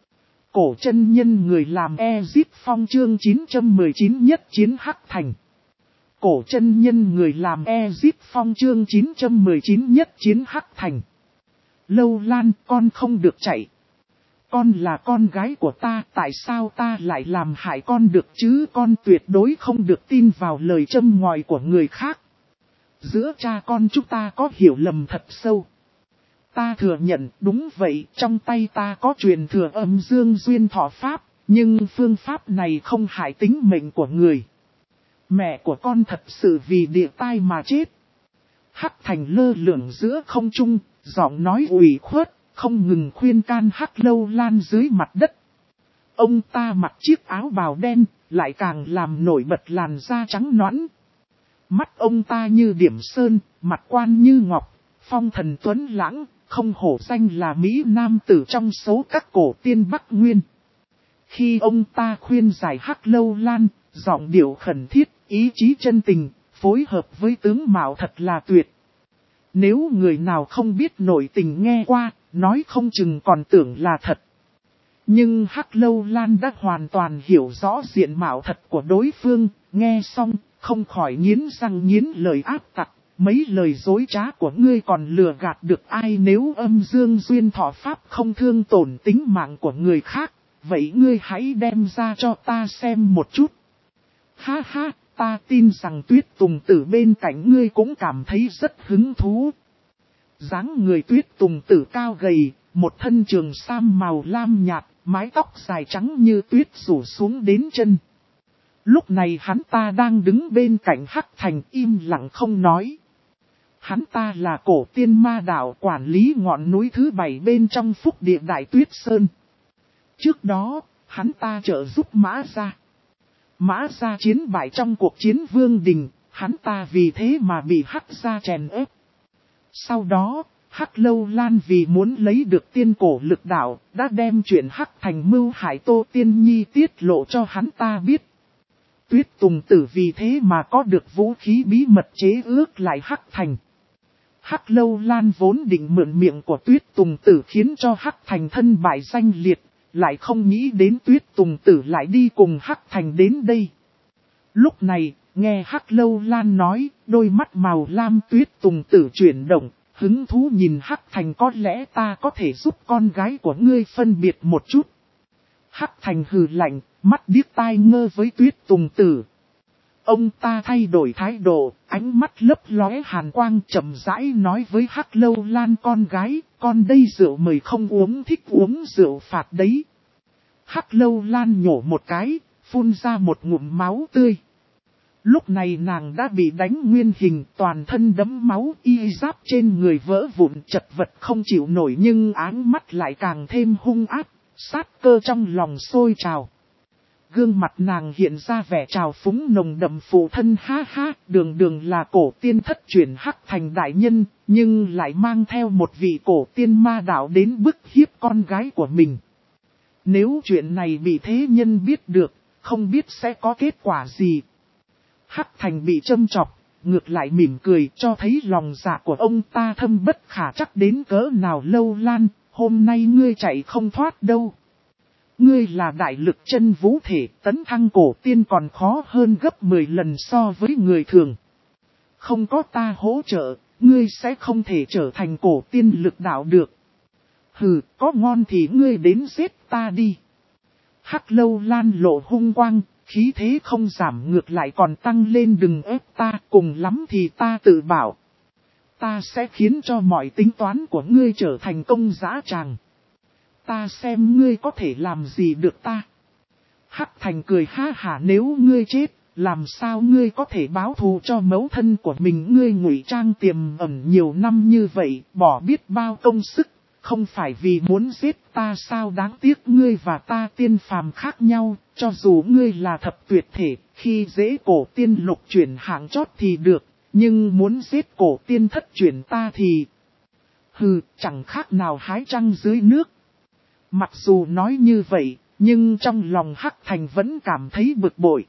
Cổ chân nhân người làm Ezic Phong chương chín trăm mười chín nhất chiến Hắc Thành. Cổ chân nhân người làm Ezic Phong chương chín trăm mười chín nhất chiến Hắc Thành. Lâu Lan, con không được chạy. Con là con gái của ta, tại sao ta lại làm hại con được chứ? Con tuyệt đối không được tin vào lời châm ngòi của người khác. Giữa cha con chúng ta có hiểu lầm thật sâu. Ta thừa nhận, đúng vậy, trong tay ta có truyền thừa âm dương duyên thọ pháp, nhưng phương pháp này không hại tính mệnh của người. Mẹ của con thật sự vì địa tai mà chết. Hắc Thành lơ lửng giữa không trung, giọng nói ủy khuất, không ngừng khuyên can Hắc Lâu Lan dưới mặt đất. Ông ta mặc chiếc áo bào đen, lại càng làm nổi bật làn da trắng nõn. Mắt ông ta như điểm sơn, mặt quan như ngọc, phong thần tuấn lãng, không hổ danh là Mỹ Nam tử trong số các cổ tiên Bắc Nguyên. Khi ông ta khuyên giải Hắc Lâu Lan, giọng điệu khẩn thiết, ý chí chân tình, phối hợp với tướng mạo thật là tuyệt. Nếu người nào không biết nội tình nghe qua, nói không chừng còn tưởng là thật. Nhưng Hắc Lâu Lan đã hoàn toàn hiểu rõ diện mạo thật của đối phương, nghe xong, không khỏi nghiến răng nghiến lời áp tặc. Mấy lời dối trá của ngươi còn lừa gạt được ai? Nếu âm dương duyên thọ pháp không thương tổn tính mạng của người khác, vậy ngươi hãy đem ra cho ta xem một chút. Ha ha, ta tin rằng Tuyết Tùng Tử bên cạnh ngươi cũng cảm thấy rất hứng thú. Dáng người Tuyết Tùng Tử cao gầy, một thân trường sam màu lam nhạt, mái tóc dài trắng như tuyết rủ xuống đến chân. Lúc này hắn ta đang đứng bên cạnh Hắc Thành im lặng không nói. Hắn ta là cổ tiên ma đạo quản lý ngọn núi thứ bảy bên trong Phúc Địa Đại Tuyết Sơn. Trước đó, hắn ta trợ giúp Mã Gia. Mã Gia chiến bại trong cuộc chiến Vương Đình, hắn ta vì thế mà bị Hắc Gia chèn ép. Sau đó, Hắc Lâu Lan vì muốn lấy được tiên cổ lực đạo, đã đem chuyện Hắc Thành mưu hại Tô Tiên Nhi tiết lộ cho hắn ta biết. Tuyết Tùng Tử vì thế mà có được vũ khí bí mật chế ước lại Hắc Thành. Hắc Lâu Lan vốn định mượn miệng của Tuyết Tùng Tử khiến cho Hắc Thành thân bại danh liệt, lại không nghĩ đến Tuyết Tùng Tử lại đi cùng Hắc Thành đến đây. Lúc này, nghe Hắc Lâu Lan nói, đôi mắt màu lam Tuyết Tùng Tử chuyển động, hứng thú nhìn Hắc Thành, có lẽ ta có thể giúp con gái của ngươi phân biệt một chút. Hắc Thành hừ lạnh, mắt điếc tai ngơ với Tuyết Tùng Tử. Ông ta thay đổi thái độ, ánh mắt lấp lóe hàn quang, chậm rãi nói với Hắc Lâu Lan, con gái, con đây rượu mời không uống, thích uống rượu phạt đấy. Hắc Lâu Lan nhổ một cái, phun ra một ngụm máu tươi. Lúc này nàng đã bị đánh nguyên hình, toàn thân đẫm máu, y giáp trên người vỡ vụn, chật vật không chịu nổi, nhưng áng mắt lại càng thêm hung ác, sát cơ trong lòng sôi trào. Gương mặt nàng hiện ra vẻ trào phúng nồng đậm, phụ thân ha ha, đường đường là cổ tiên thất chuyển Hắc Thành đại nhân, nhưng lại mang theo một vị cổ tiên ma đạo đến bức hiếp con gái của mình. Nếu chuyện này bị thế nhân biết được, không biết sẽ có kết quả gì. Hắc Thành bị châm chọc, ngược lại mỉm cười, cho thấy lòng dạ của ông ta thâm bất khả trắc đến cỡ nào. Lâu Lan, hôm nay ngươi chạy không thoát đâu. Ngươi là đại lực chân vũ thể, tấn thăng cổ tiên còn khó hơn gấp mười lần so với người thường. Không có ta hỗ trợ, ngươi sẽ không thể trở thành cổ tiên lực đạo được. Hừ, có ngon thì ngươi đến giết ta đi. Hắc Lâu Lan lộ hung quang, khí thế không giảm, ngược lại còn tăng lên. Đừng ép ta, cùng lắm thì ta tự bảo. Ta sẽ khiến cho mọi tính toán của ngươi trở thành công dã tràng. Ta xem ngươi có thể làm gì được ta. Hắc Thành cười ha hả, nếu ngươi chết, làm sao ngươi có thể báo thù cho mẫu thân của mình. Ngươi ngụy trang tiềm ẩn nhiều năm như vậy, bỏ biết bao công sức, không phải vì muốn giết ta sao? Đáng tiếc ngươi và ta tiên phàm khác nhau, cho dù ngươi là thập tuyệt thể, khi dễ cổ tiên lục chuyển hạng chót thì được, nhưng muốn giết cổ tiên thất chuyển ta thì... Hừ, chẳng khác nào hái trăng dưới nước. Mặc dù nói như vậy, nhưng trong lòng Hắc Thành vẫn cảm thấy bực bội.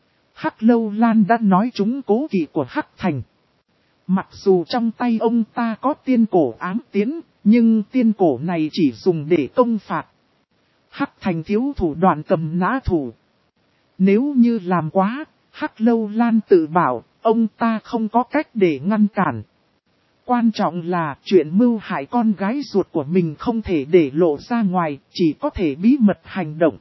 Hắc Lâu Lan đã nói trúng cố kỵ của Hắc Thành. Mặc dù trong tay ông ta có tiên cổ ám tiến, nhưng tiên cổ này chỉ dùng để công phạt. Hắc Thành thiếu thủ đoạn cầm nã thủ. Nếu như làm quá, Hắc Lâu Lan tự bảo, ông ta không có cách để ngăn cản. Quan trọng là chuyện mưu hại con gái ruột của mình không thể để lộ ra ngoài, chỉ có thể bí mật hành động.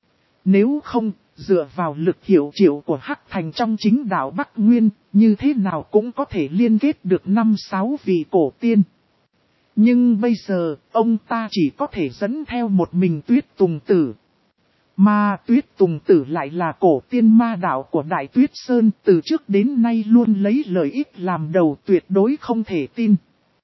Nếu không, dựa vào lực hiệu triệu của Hắc Thành trong chính đạo Bắc Nguyên, như thế nào cũng có thể liên kết được năm sáu vị cổ tiên. Nhưng bây giờ, ông ta chỉ có thể dẫn theo một mình Tuyết Tùng Tử. Mà Tuyết Tùng Tử lại là cổ tiên ma đạo của Đại Tuyết Sơn, từ trước đến nay luôn lấy lợi ích làm đầu, tuyệt đối không thể tin.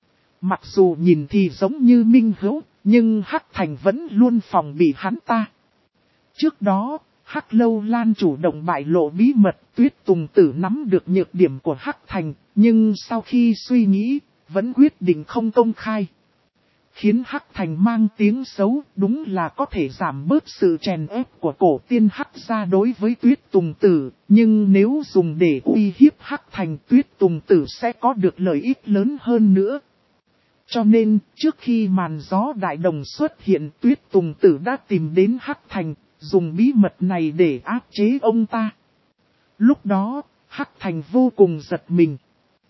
Mặc dù nhìn thì giống như minh hữu, nhưng Hắc Thành vẫn luôn phòng bị hắn ta. Trước đó, Hắc Lâu Lan chủ động bại lộ bí mật, Tuyết Tùng Tử nắm được nhược điểm của Hắc Thành, nhưng sau khi suy nghĩ, vẫn quyết định không công khai. Khiến Hắc Thành mang tiếng xấu, đúng là có thể giảm bớt sự chèn ép của cổ tiên Hắc gia đối với Tuyết Tùng Tử, nhưng nếu dùng để uy hiếp Hắc Thành, Tuyết Tùng Tử sẽ có được lợi ích lớn hơn nữa. Cho nên, trước khi màn gió đại đồng xuất hiện, Tuyết Tùng Tử đã tìm đến Hắc Thành, dùng bí mật này để áp chế ông ta. Lúc đó, Hắc Thành vô cùng giật mình.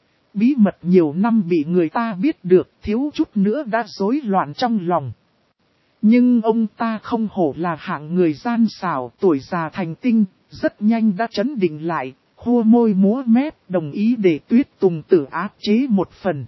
Bí mật nhiều năm bị người ta biết được, thiếu chút nữa đã rối loạn trong lòng. Nhưng ông ta không hổ là hạng người gian xảo, tuổi già thành tinh, rất nhanh đã trấn định lại, khua môi múa mép, đồng ý để Tuyết Tùng Tử áp chế một phần.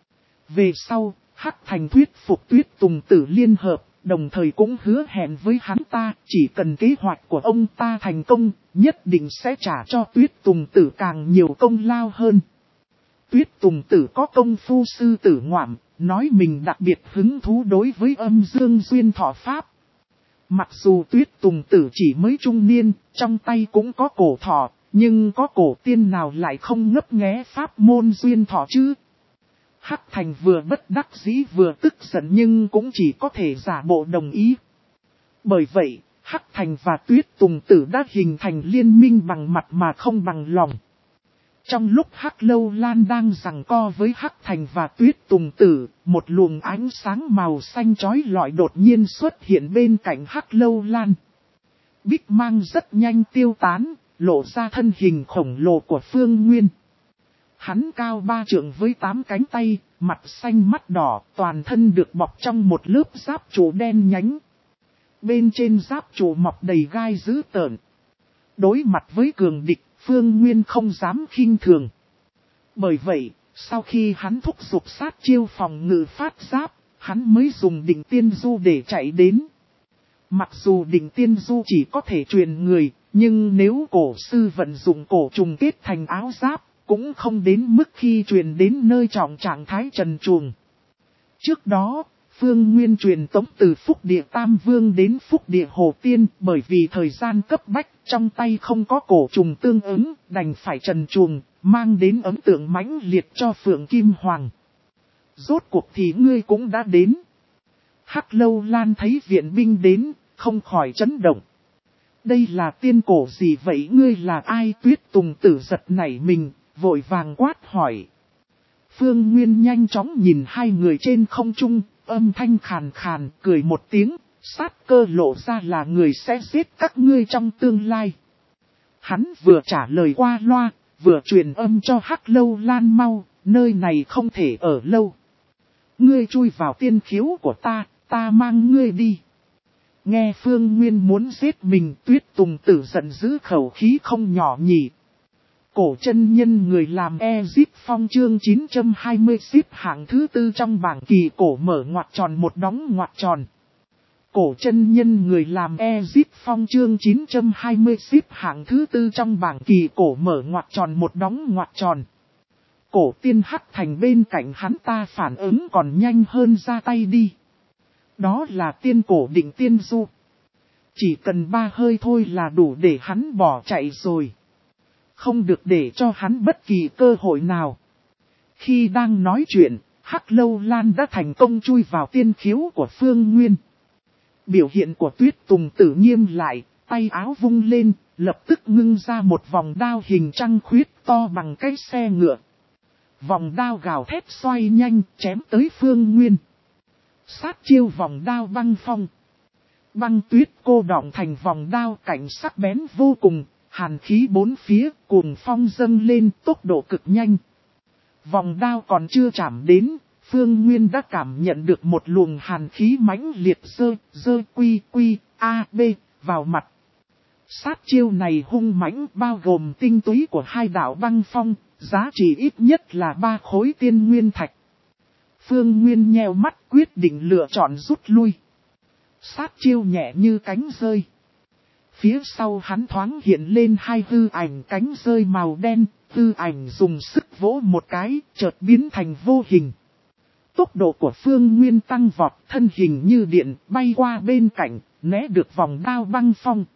Về sau, Hắc Thành thuyết phục Tuyết Tùng Tử liên hợp, đồng thời cũng hứa hẹn với hắn ta, chỉ cần kế hoạch của ông ta thành công, nhất định sẽ trả cho Tuyết Tùng Tử càng nhiều công lao hơn. Tuyết Tùng Tử có công phu sư tử ngoạm, nói mình đặc biệt hứng thú đối với âm dương duyên thọ pháp. Mặc dù Tuyết Tùng Tử chỉ mới trung niên, trong tay cũng có cổ thọ, nhưng có cổ tiên nào lại không ngấp nghé pháp môn duyên thọ chứ? Hắc Thành vừa bất đắc dĩ vừa tức giận nhưng cũng chỉ có thể giả bộ đồng ý. Bởi vậy, Hắc Thành và Tuyết Tùng Tử đã hình thành liên minh bằng mặt mà không bằng lòng. Trong lúc Hắc Lâu Lan đang giằng co với Hắc Thành và Tuyết Tùng Tử, một luồng ánh sáng màu xanh chói lọi đột nhiên xuất hiện bên cạnh Hắc Lâu Lan. Bích mang rất nhanh tiêu tán, lộ ra thân hình khổng lồ của Phương Nguyên. Hắn cao ba trượng với tám cánh tay, mặt xanh mắt đỏ, toàn thân được bọc trong một lớp giáp trụ đen nhánh. Bên trên giáp trụ mọc đầy gai dữ tợn. Đối mặt với cường địch, Phương Nguyên không dám khinh thường. Bởi vậy, sau khi hắn thúc giục sát chiêu phòng ngự phát giáp, hắn mới dùng đỉnh tiên du để chạy đến. Mặc dù đỉnh tiên du chỉ có thể truyền người, Nhưng nếu cổ sư vận dụng cổ trùng kết thành áo giáp, cũng không đến mức khi truyền đến nơi trọng trạng thái trần truồng. Trước đó, Phương Nguyên truyền tống từ Phúc Địa Tam Vương đến Phúc Địa Hồ Tiên, bởi vì thời gian cấp bách, trong tay không có cổ trùng tương ứng, đành phải trần truồng, mang đến ấn tượng mãnh liệt cho Phượng Kim Hoàng. Rốt cuộc thì ngươi cũng đã đến. Hắc Lâu Lan thấy viện binh đến, không khỏi chấn động. Đây là tiên cổ gì vậy, ngươi là ai? Tuyết Tùng Tử giật nảy mình, vội vàng quát hỏi. Phương Nguyên nhanh chóng nhìn hai người trên không trung, âm thanh khàn khàn, cười một tiếng, sát cơ lộ ra là người sẽ giết các ngươi trong tương lai. Hắn vừa trả lời qua loa, vừa truyền âm cho Hắc Lâu Lan mau, nơi này không thể ở lâu. Ngươi chui vào tiên khiếu của ta, ta mang ngươi đi. Nghe Phương Nguyên muốn giết mình, Tuyết Tùng Tử giận dữ khẩu khí không nhỏ nhỉ. Cổ chân nhân người làm Ezip Phong chương chín trăm hai mươi xếp hạng thứ tư trong bảng kỳ cổ mở ngoặc tròn một đóng ngoặc tròn. Cổ chân nhân người làm Ezip Phong chương chín trăm hai mươi xếp hạng thứ tư trong bảng kỳ cổ mở ngoặc tròn một đóng ngoặc tròn. Cổ tiên Hắc Thành bên cạnh hắn ta phản ứng còn nhanh hơn ra tay đi. Đó là tiên cổ Định Tiên Du. Chỉ cần ba hơi thôi là đủ để hắn bỏ chạy rồi. Không được để cho hắn bất kỳ cơ hội nào. Khi đang nói chuyện, Hắc Lâu Lan đã thành công chui vào tiên khiếu của Phương Nguyên. Biểu hiện của Tuyết Tùng Tử nghiêm lại, tay áo vung lên, lập tức ngưng ra một vòng đao hình trăng khuyết to bằng cái xe ngựa. Vòng đao gào thét xoay nhanh, chém tới Phương Nguyên. Sát chiêu vòng đao băng phong. Băng tuyết cô đọng thành vòng đao cảnh sắc bén vô cùng, hàn khí bốn phía, cuồng phong dâng lên tốc độ cực nhanh. Vòng đao còn chưa chạm đến, Phương Nguyên đã cảm nhận được một luồng hàn khí mãnh liệt dơ, dơ quy quy, a, b, vào mặt. Sát chiêu này hung mãnh bao gồm tinh túy của hai đạo băng phong, giá trị ít nhất là ba khối tiên nguyên thạch. Phương Nguyên nheo mắt quyết định lựa chọn rút lui. Sát chiêu nhẹ như cánh rơi. Phía sau hắn thoáng hiện lên hai hư ảnh cánh rơi màu đen, hư ảnh dùng sức vỗ một cái, chợt biến thành vô hình. Tốc độ của Phương Nguyên tăng vọt, thân hình như điện, bay qua bên cạnh, né được vòng đao băng phong.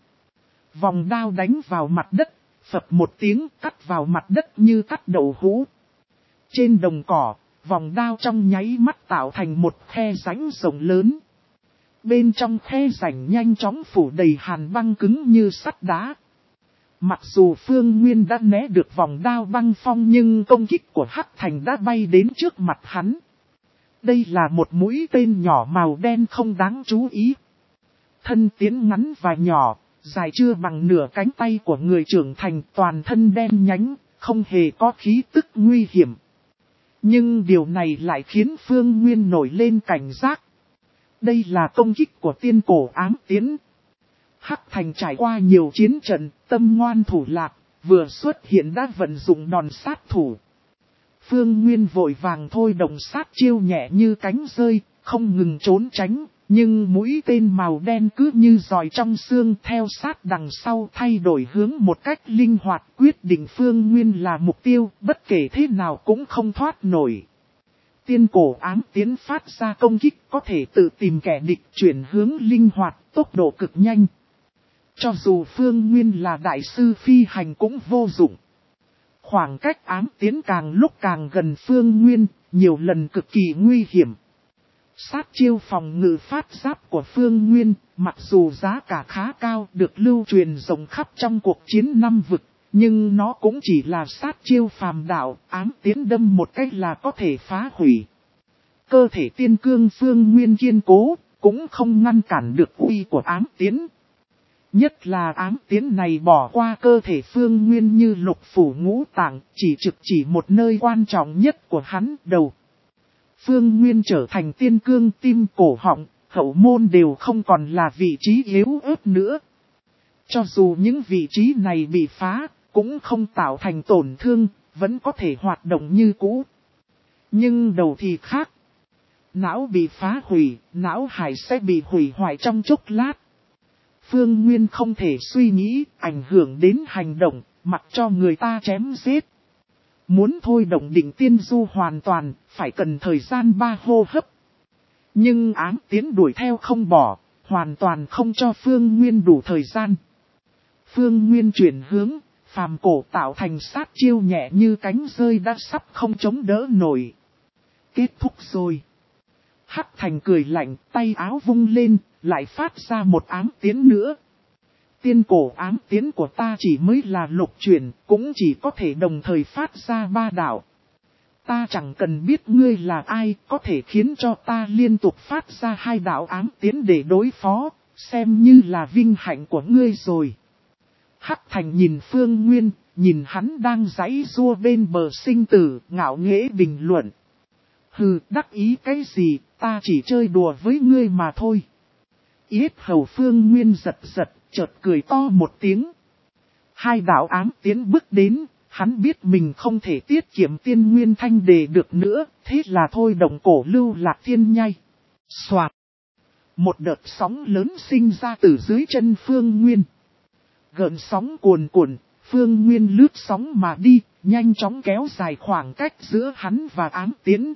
Vòng đao đánh vào mặt đất, phập một tiếng cắt vào mặt đất như cắt đậu hũ. Trên đồng cỏ, vòng đao trong nháy mắt tạo thành một khe rãnh rộng lớn. Bên trong khe rãnh nhanh chóng phủ đầy hàn băng cứng như sắt đá. Mặc dù Phương Nguyên đã né được vòng đao băng phong nhưng công kích của Hắc Thành đã bay đến trước mặt hắn. Đây là một mũi tên nhỏ màu đen không đáng chú ý. Thân tiến ngắn và nhỏ, dài chưa bằng nửa cánh tay của người trưởng thành, toàn thân đen nhánh, không hề có khí tức nguy hiểm. Nhưng điều này lại khiến Phương Nguyên nổi lên cảnh giác. Đây là công kích của tiên cổ ám tiến. Hắc Thành trải qua nhiều chiến trận, tâm ngoan thủ lạc, vừa xuất hiện đã vận dụng đòn sát thủ. Phương Nguyên vội vàng thôi động sát chiêu nhẹ như cánh rơi, không ngừng trốn tránh, nhưng mũi tên màu đen cứ như giòi trong xương theo sát đằng sau thay đổi hướng một cách linh hoạt, quyết định Phương Nguyên là mục tiêu, bất kể thế nào cũng không thoát nổi. Tiên cổ ám tiến phát ra công kích có thể tự tìm kẻ địch, chuyển hướng linh hoạt, tốc độ cực nhanh. Cho dù Phương Nguyên là đại sư phi hành cũng vô dụng. Khoảng cách ám tiến càng lúc càng gần Phương Nguyên, nhiều lần cực kỳ nguy hiểm. Sát chiêu phòng ngự phát giáp của Phương Nguyên, mặc dù giá cả khá cao được lưu truyền rộng khắp trong cuộc chiến năm vực, nhưng nó cũng chỉ là sát chiêu phàm đạo, ám tiến đâm một cách là có thể phá hủy. Cơ thể tiên cương Phương Nguyên kiên cố, cũng không ngăn cản được uy của ám tiến. Nhất là ám tiến này bỏ qua cơ thể Phương Nguyên như lục phủ ngũ tạng, chỉ trực chỉ một nơi quan trọng nhất của hắn, đầu. Phương Nguyên trở thành tiên cương, tim, cổ họng, hậu môn đều không còn là vị trí yếu ớt nữa. Cho dù những vị trí này bị phá, cũng không tạo thành tổn thương, vẫn có thể hoạt động như cũ. Nhưng đầu thì khác. Não bị phá hủy, não hải sẽ bị hủy hoại trong chốc lát. Phương Nguyên không thể suy nghĩ, ảnh hưởng đến hành động, mặc cho người ta chém giết. Muốn thôi động định tiên du hoàn toàn, phải cần thời gian ba hô hấp. Nhưng ám tiến đuổi theo không bỏ, hoàn toàn không cho Phương Nguyên đủ thời gian. Phương Nguyên chuyển hướng, phàm cổ tạo thành sát chiêu nhẹ như cánh rơi đã sắp không chống đỡ nổi. Kết thúc rồi. Hắc Thành cười lạnh, tay áo vung lên, lại phát ra một ám tiến nữa. Tiên cổ ám tiến của ta chỉ mới là lục chuyển, cũng chỉ có thể đồng thời phát ra ba đạo. Ta chẳng cần biết ngươi là ai, có thể khiến cho ta liên tục phát ra hai đạo ám tiến để đối phó, xem như là vinh hạnh của ngươi rồi. Hắc Thành nhìn Phương Nguyên, nhìn hắn đang giãy giụa bên bờ sinh tử, ngạo nghễ bình luận. Hừ, đắc ý cái gì, ta chỉ chơi đùa với ngươi mà thôi. Yết hầu Phương Nguyên giật giật, chợt cười to một tiếng. Hai đạo ám tiến bước đến, hắn biết mình không thể tiết kiệm tiên nguyên thanh đề được nữa, thế là thôi động cổ lưu lạc thiên nhai. Soạt! Một đợt sóng lớn sinh ra từ dưới chân Phương Nguyên. Gợn sóng cuồn cuộn, Phương Nguyên lướt sóng mà đi, nhanh chóng kéo dài khoảng cách giữa hắn và ám tiến.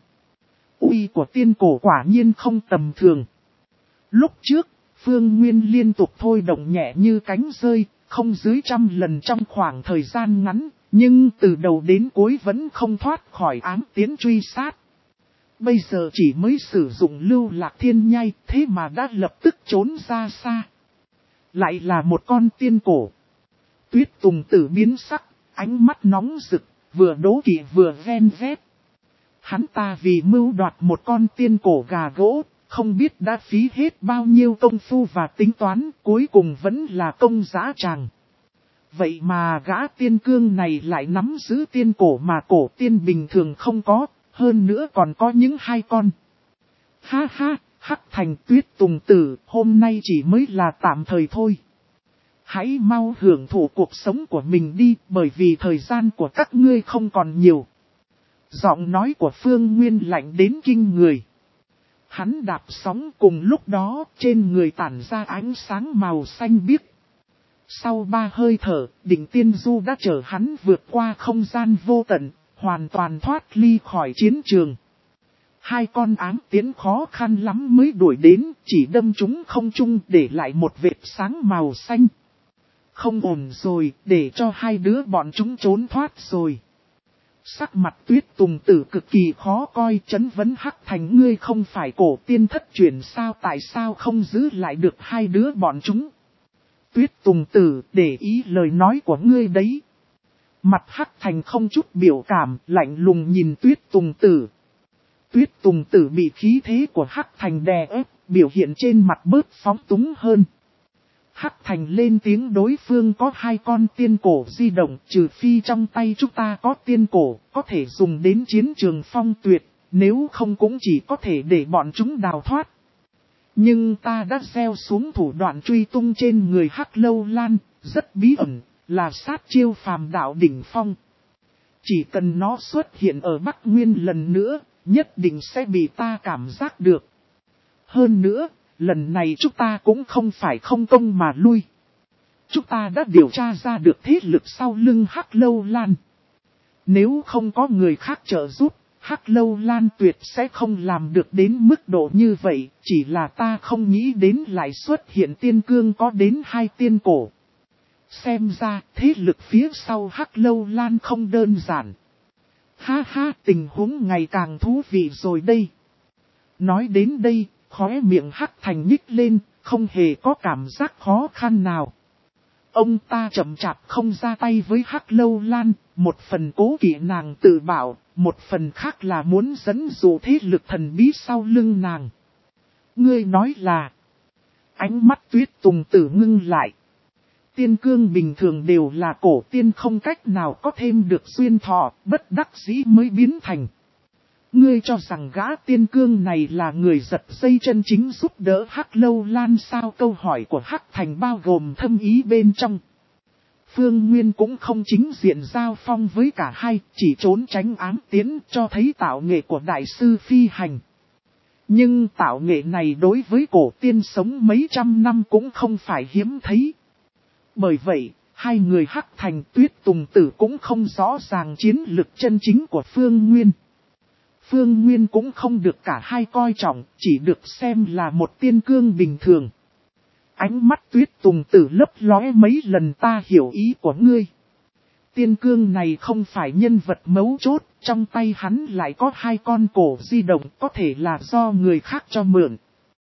Uy của tiên cổ quả nhiên không tầm thường. Lúc trước, Phương Nguyên liên tục thôi động nhẹ như cánh rơi, không dưới trăm lần trong khoảng thời gian ngắn, nhưng từ đầu đến cuối vẫn không thoát khỏi ám tiến truy sát. Bây giờ chỉ mới sử dụng lưu lạc thiên nhai, thế mà đã lập tức trốn ra xa. Lại là một con tiên cổ. Tuyết Tùng Tử biến sắc, ánh mắt nóng rực, vừa đố kỵ vừa ven vét. Hắn ta vì mưu đoạt một con tiên cổ gà gỗ, không biết đã phí hết bao nhiêu công phu và tính toán, cuối cùng vẫn là công dã tràng. Vậy mà gã tiên cương này lại nắm giữ tiên cổ mà cổ tiên bình thường không có, hơn nữa còn có những hai con. Ha ha, Hắc Thành Tuyết Tùng Tử, hôm nay chỉ mới là tạm thời thôi. Hãy mau hưởng thụ cuộc sống của mình đi, bởi vì thời gian của các ngươi không còn nhiều. Giọng nói của Phương Nguyên lạnh đến kinh người. Hắn đạp sóng cùng lúc đó, trên người tản ra ánh sáng màu xanh biếc. Sau ba hơi thở, đỉnh tiên du đã chở hắn vượt qua không gian vô tận, hoàn toàn thoát ly khỏi chiến trường. Hai con ám tiến khó khăn lắm mới đuổi đến, chỉ đâm chúng không trung để lại một vệt sáng màu xanh. Không ổn rồi, để cho hai đứa bọn chúng trốn thoát rồi. Sắc mặt Tuyết Tùng Tử cực kỳ khó coi, chấn vấn Hắc Thành, ngươi không phải cổ tiên thất truyền sao, tại sao không giữ lại được hai đứa bọn chúng. Tuyết Tùng Tử, để ý lời nói của ngươi đấy. Mặt Hắc Thành không chút biểu cảm, lạnh lùng nhìn Tuyết Tùng Tử. Tuyết Tùng Tử bị khí thế của Hắc Thành đè ép, biểu hiện trên mặt bớt phóng túng hơn. Hắc Thành lên tiếng, đối phương có hai con tiên cổ di động, trừ phi trong tay chúng ta có tiên cổ, có thể dùng đến chiến trường phong tuyệt, nếu không cũng chỉ có thể để bọn chúng đào thoát. Nhưng ta đã gieo xuống thủ đoạn truy tung trên người Hắc Lâu Lan, rất bí ẩn, là sát chiêu phàm đạo đỉnh phong. Chỉ cần nó xuất hiện ở Bắc Nguyên lần nữa, nhất định sẽ bị ta cảm giác được. Hơn nữa, lần này chúng ta cũng không phải không công mà lui. Chúng ta đã điều tra ra được thế lực sau lưng Hắc Lâu Lan. Nếu không có người khác trợ giúp, Hắc Lâu Lan tuyệt sẽ không làm được đến mức độ như vậy, chỉ là ta không nghĩ đến lại xuất hiện tiên cương có đến hai tiên cổ. Xem ra, thế lực phía sau Hắc Lâu Lan không đơn giản. Ha ha, tình huống ngày càng thú vị rồi đây. Nói đến đây, khóe miệng Hắc Thành nhích lên, không hề có cảm giác khó khăn nào. Ông ta chậm chạp không ra tay với Hắc Lâu Lan, một phần cố kỵ nàng tự bảo, một phần khác là muốn dẫn dụ thế lực thần bí sau lưng nàng. Ngươi nói là, ánh mắt Tuyết Tùng Tử ngưng lại. Tiên cương bình thường đều là cổ tiên, không cách nào có thêm được duyên thọ, bất đắc dĩ mới biến thành. Ngươi cho rằng gã tiên cương này là người giật dây chân chính giúp đỡ Hắc Lâu Lan sao? Câu hỏi của Hắc Thành bao gồm thâm ý bên trong. Phương Nguyên cũng không chính diện giao phong với cả hai, chỉ trốn tránh ám tiến, cho thấy tạo nghệ của đại sư phi hành. Nhưng tạo nghệ này đối với cổ tiên sống mấy trăm năm cũng không phải hiếm thấy. Bởi vậy, hai người Hắc Thành Tuyết Tùng Tử cũng không rõ ràng chiến lực chân chính của Phương Nguyên. Phương Nguyên cũng không được cả hai coi trọng, chỉ được xem là một tiên cương bình thường. Ánh mắt Tuyết Tùng Tử lấp lóe mấy lần, ta hiểu ý của ngươi. Tiên cương này không phải nhân vật mấu chốt, trong tay hắn lại có hai con cổ di động, có thể là do người khác cho mượn.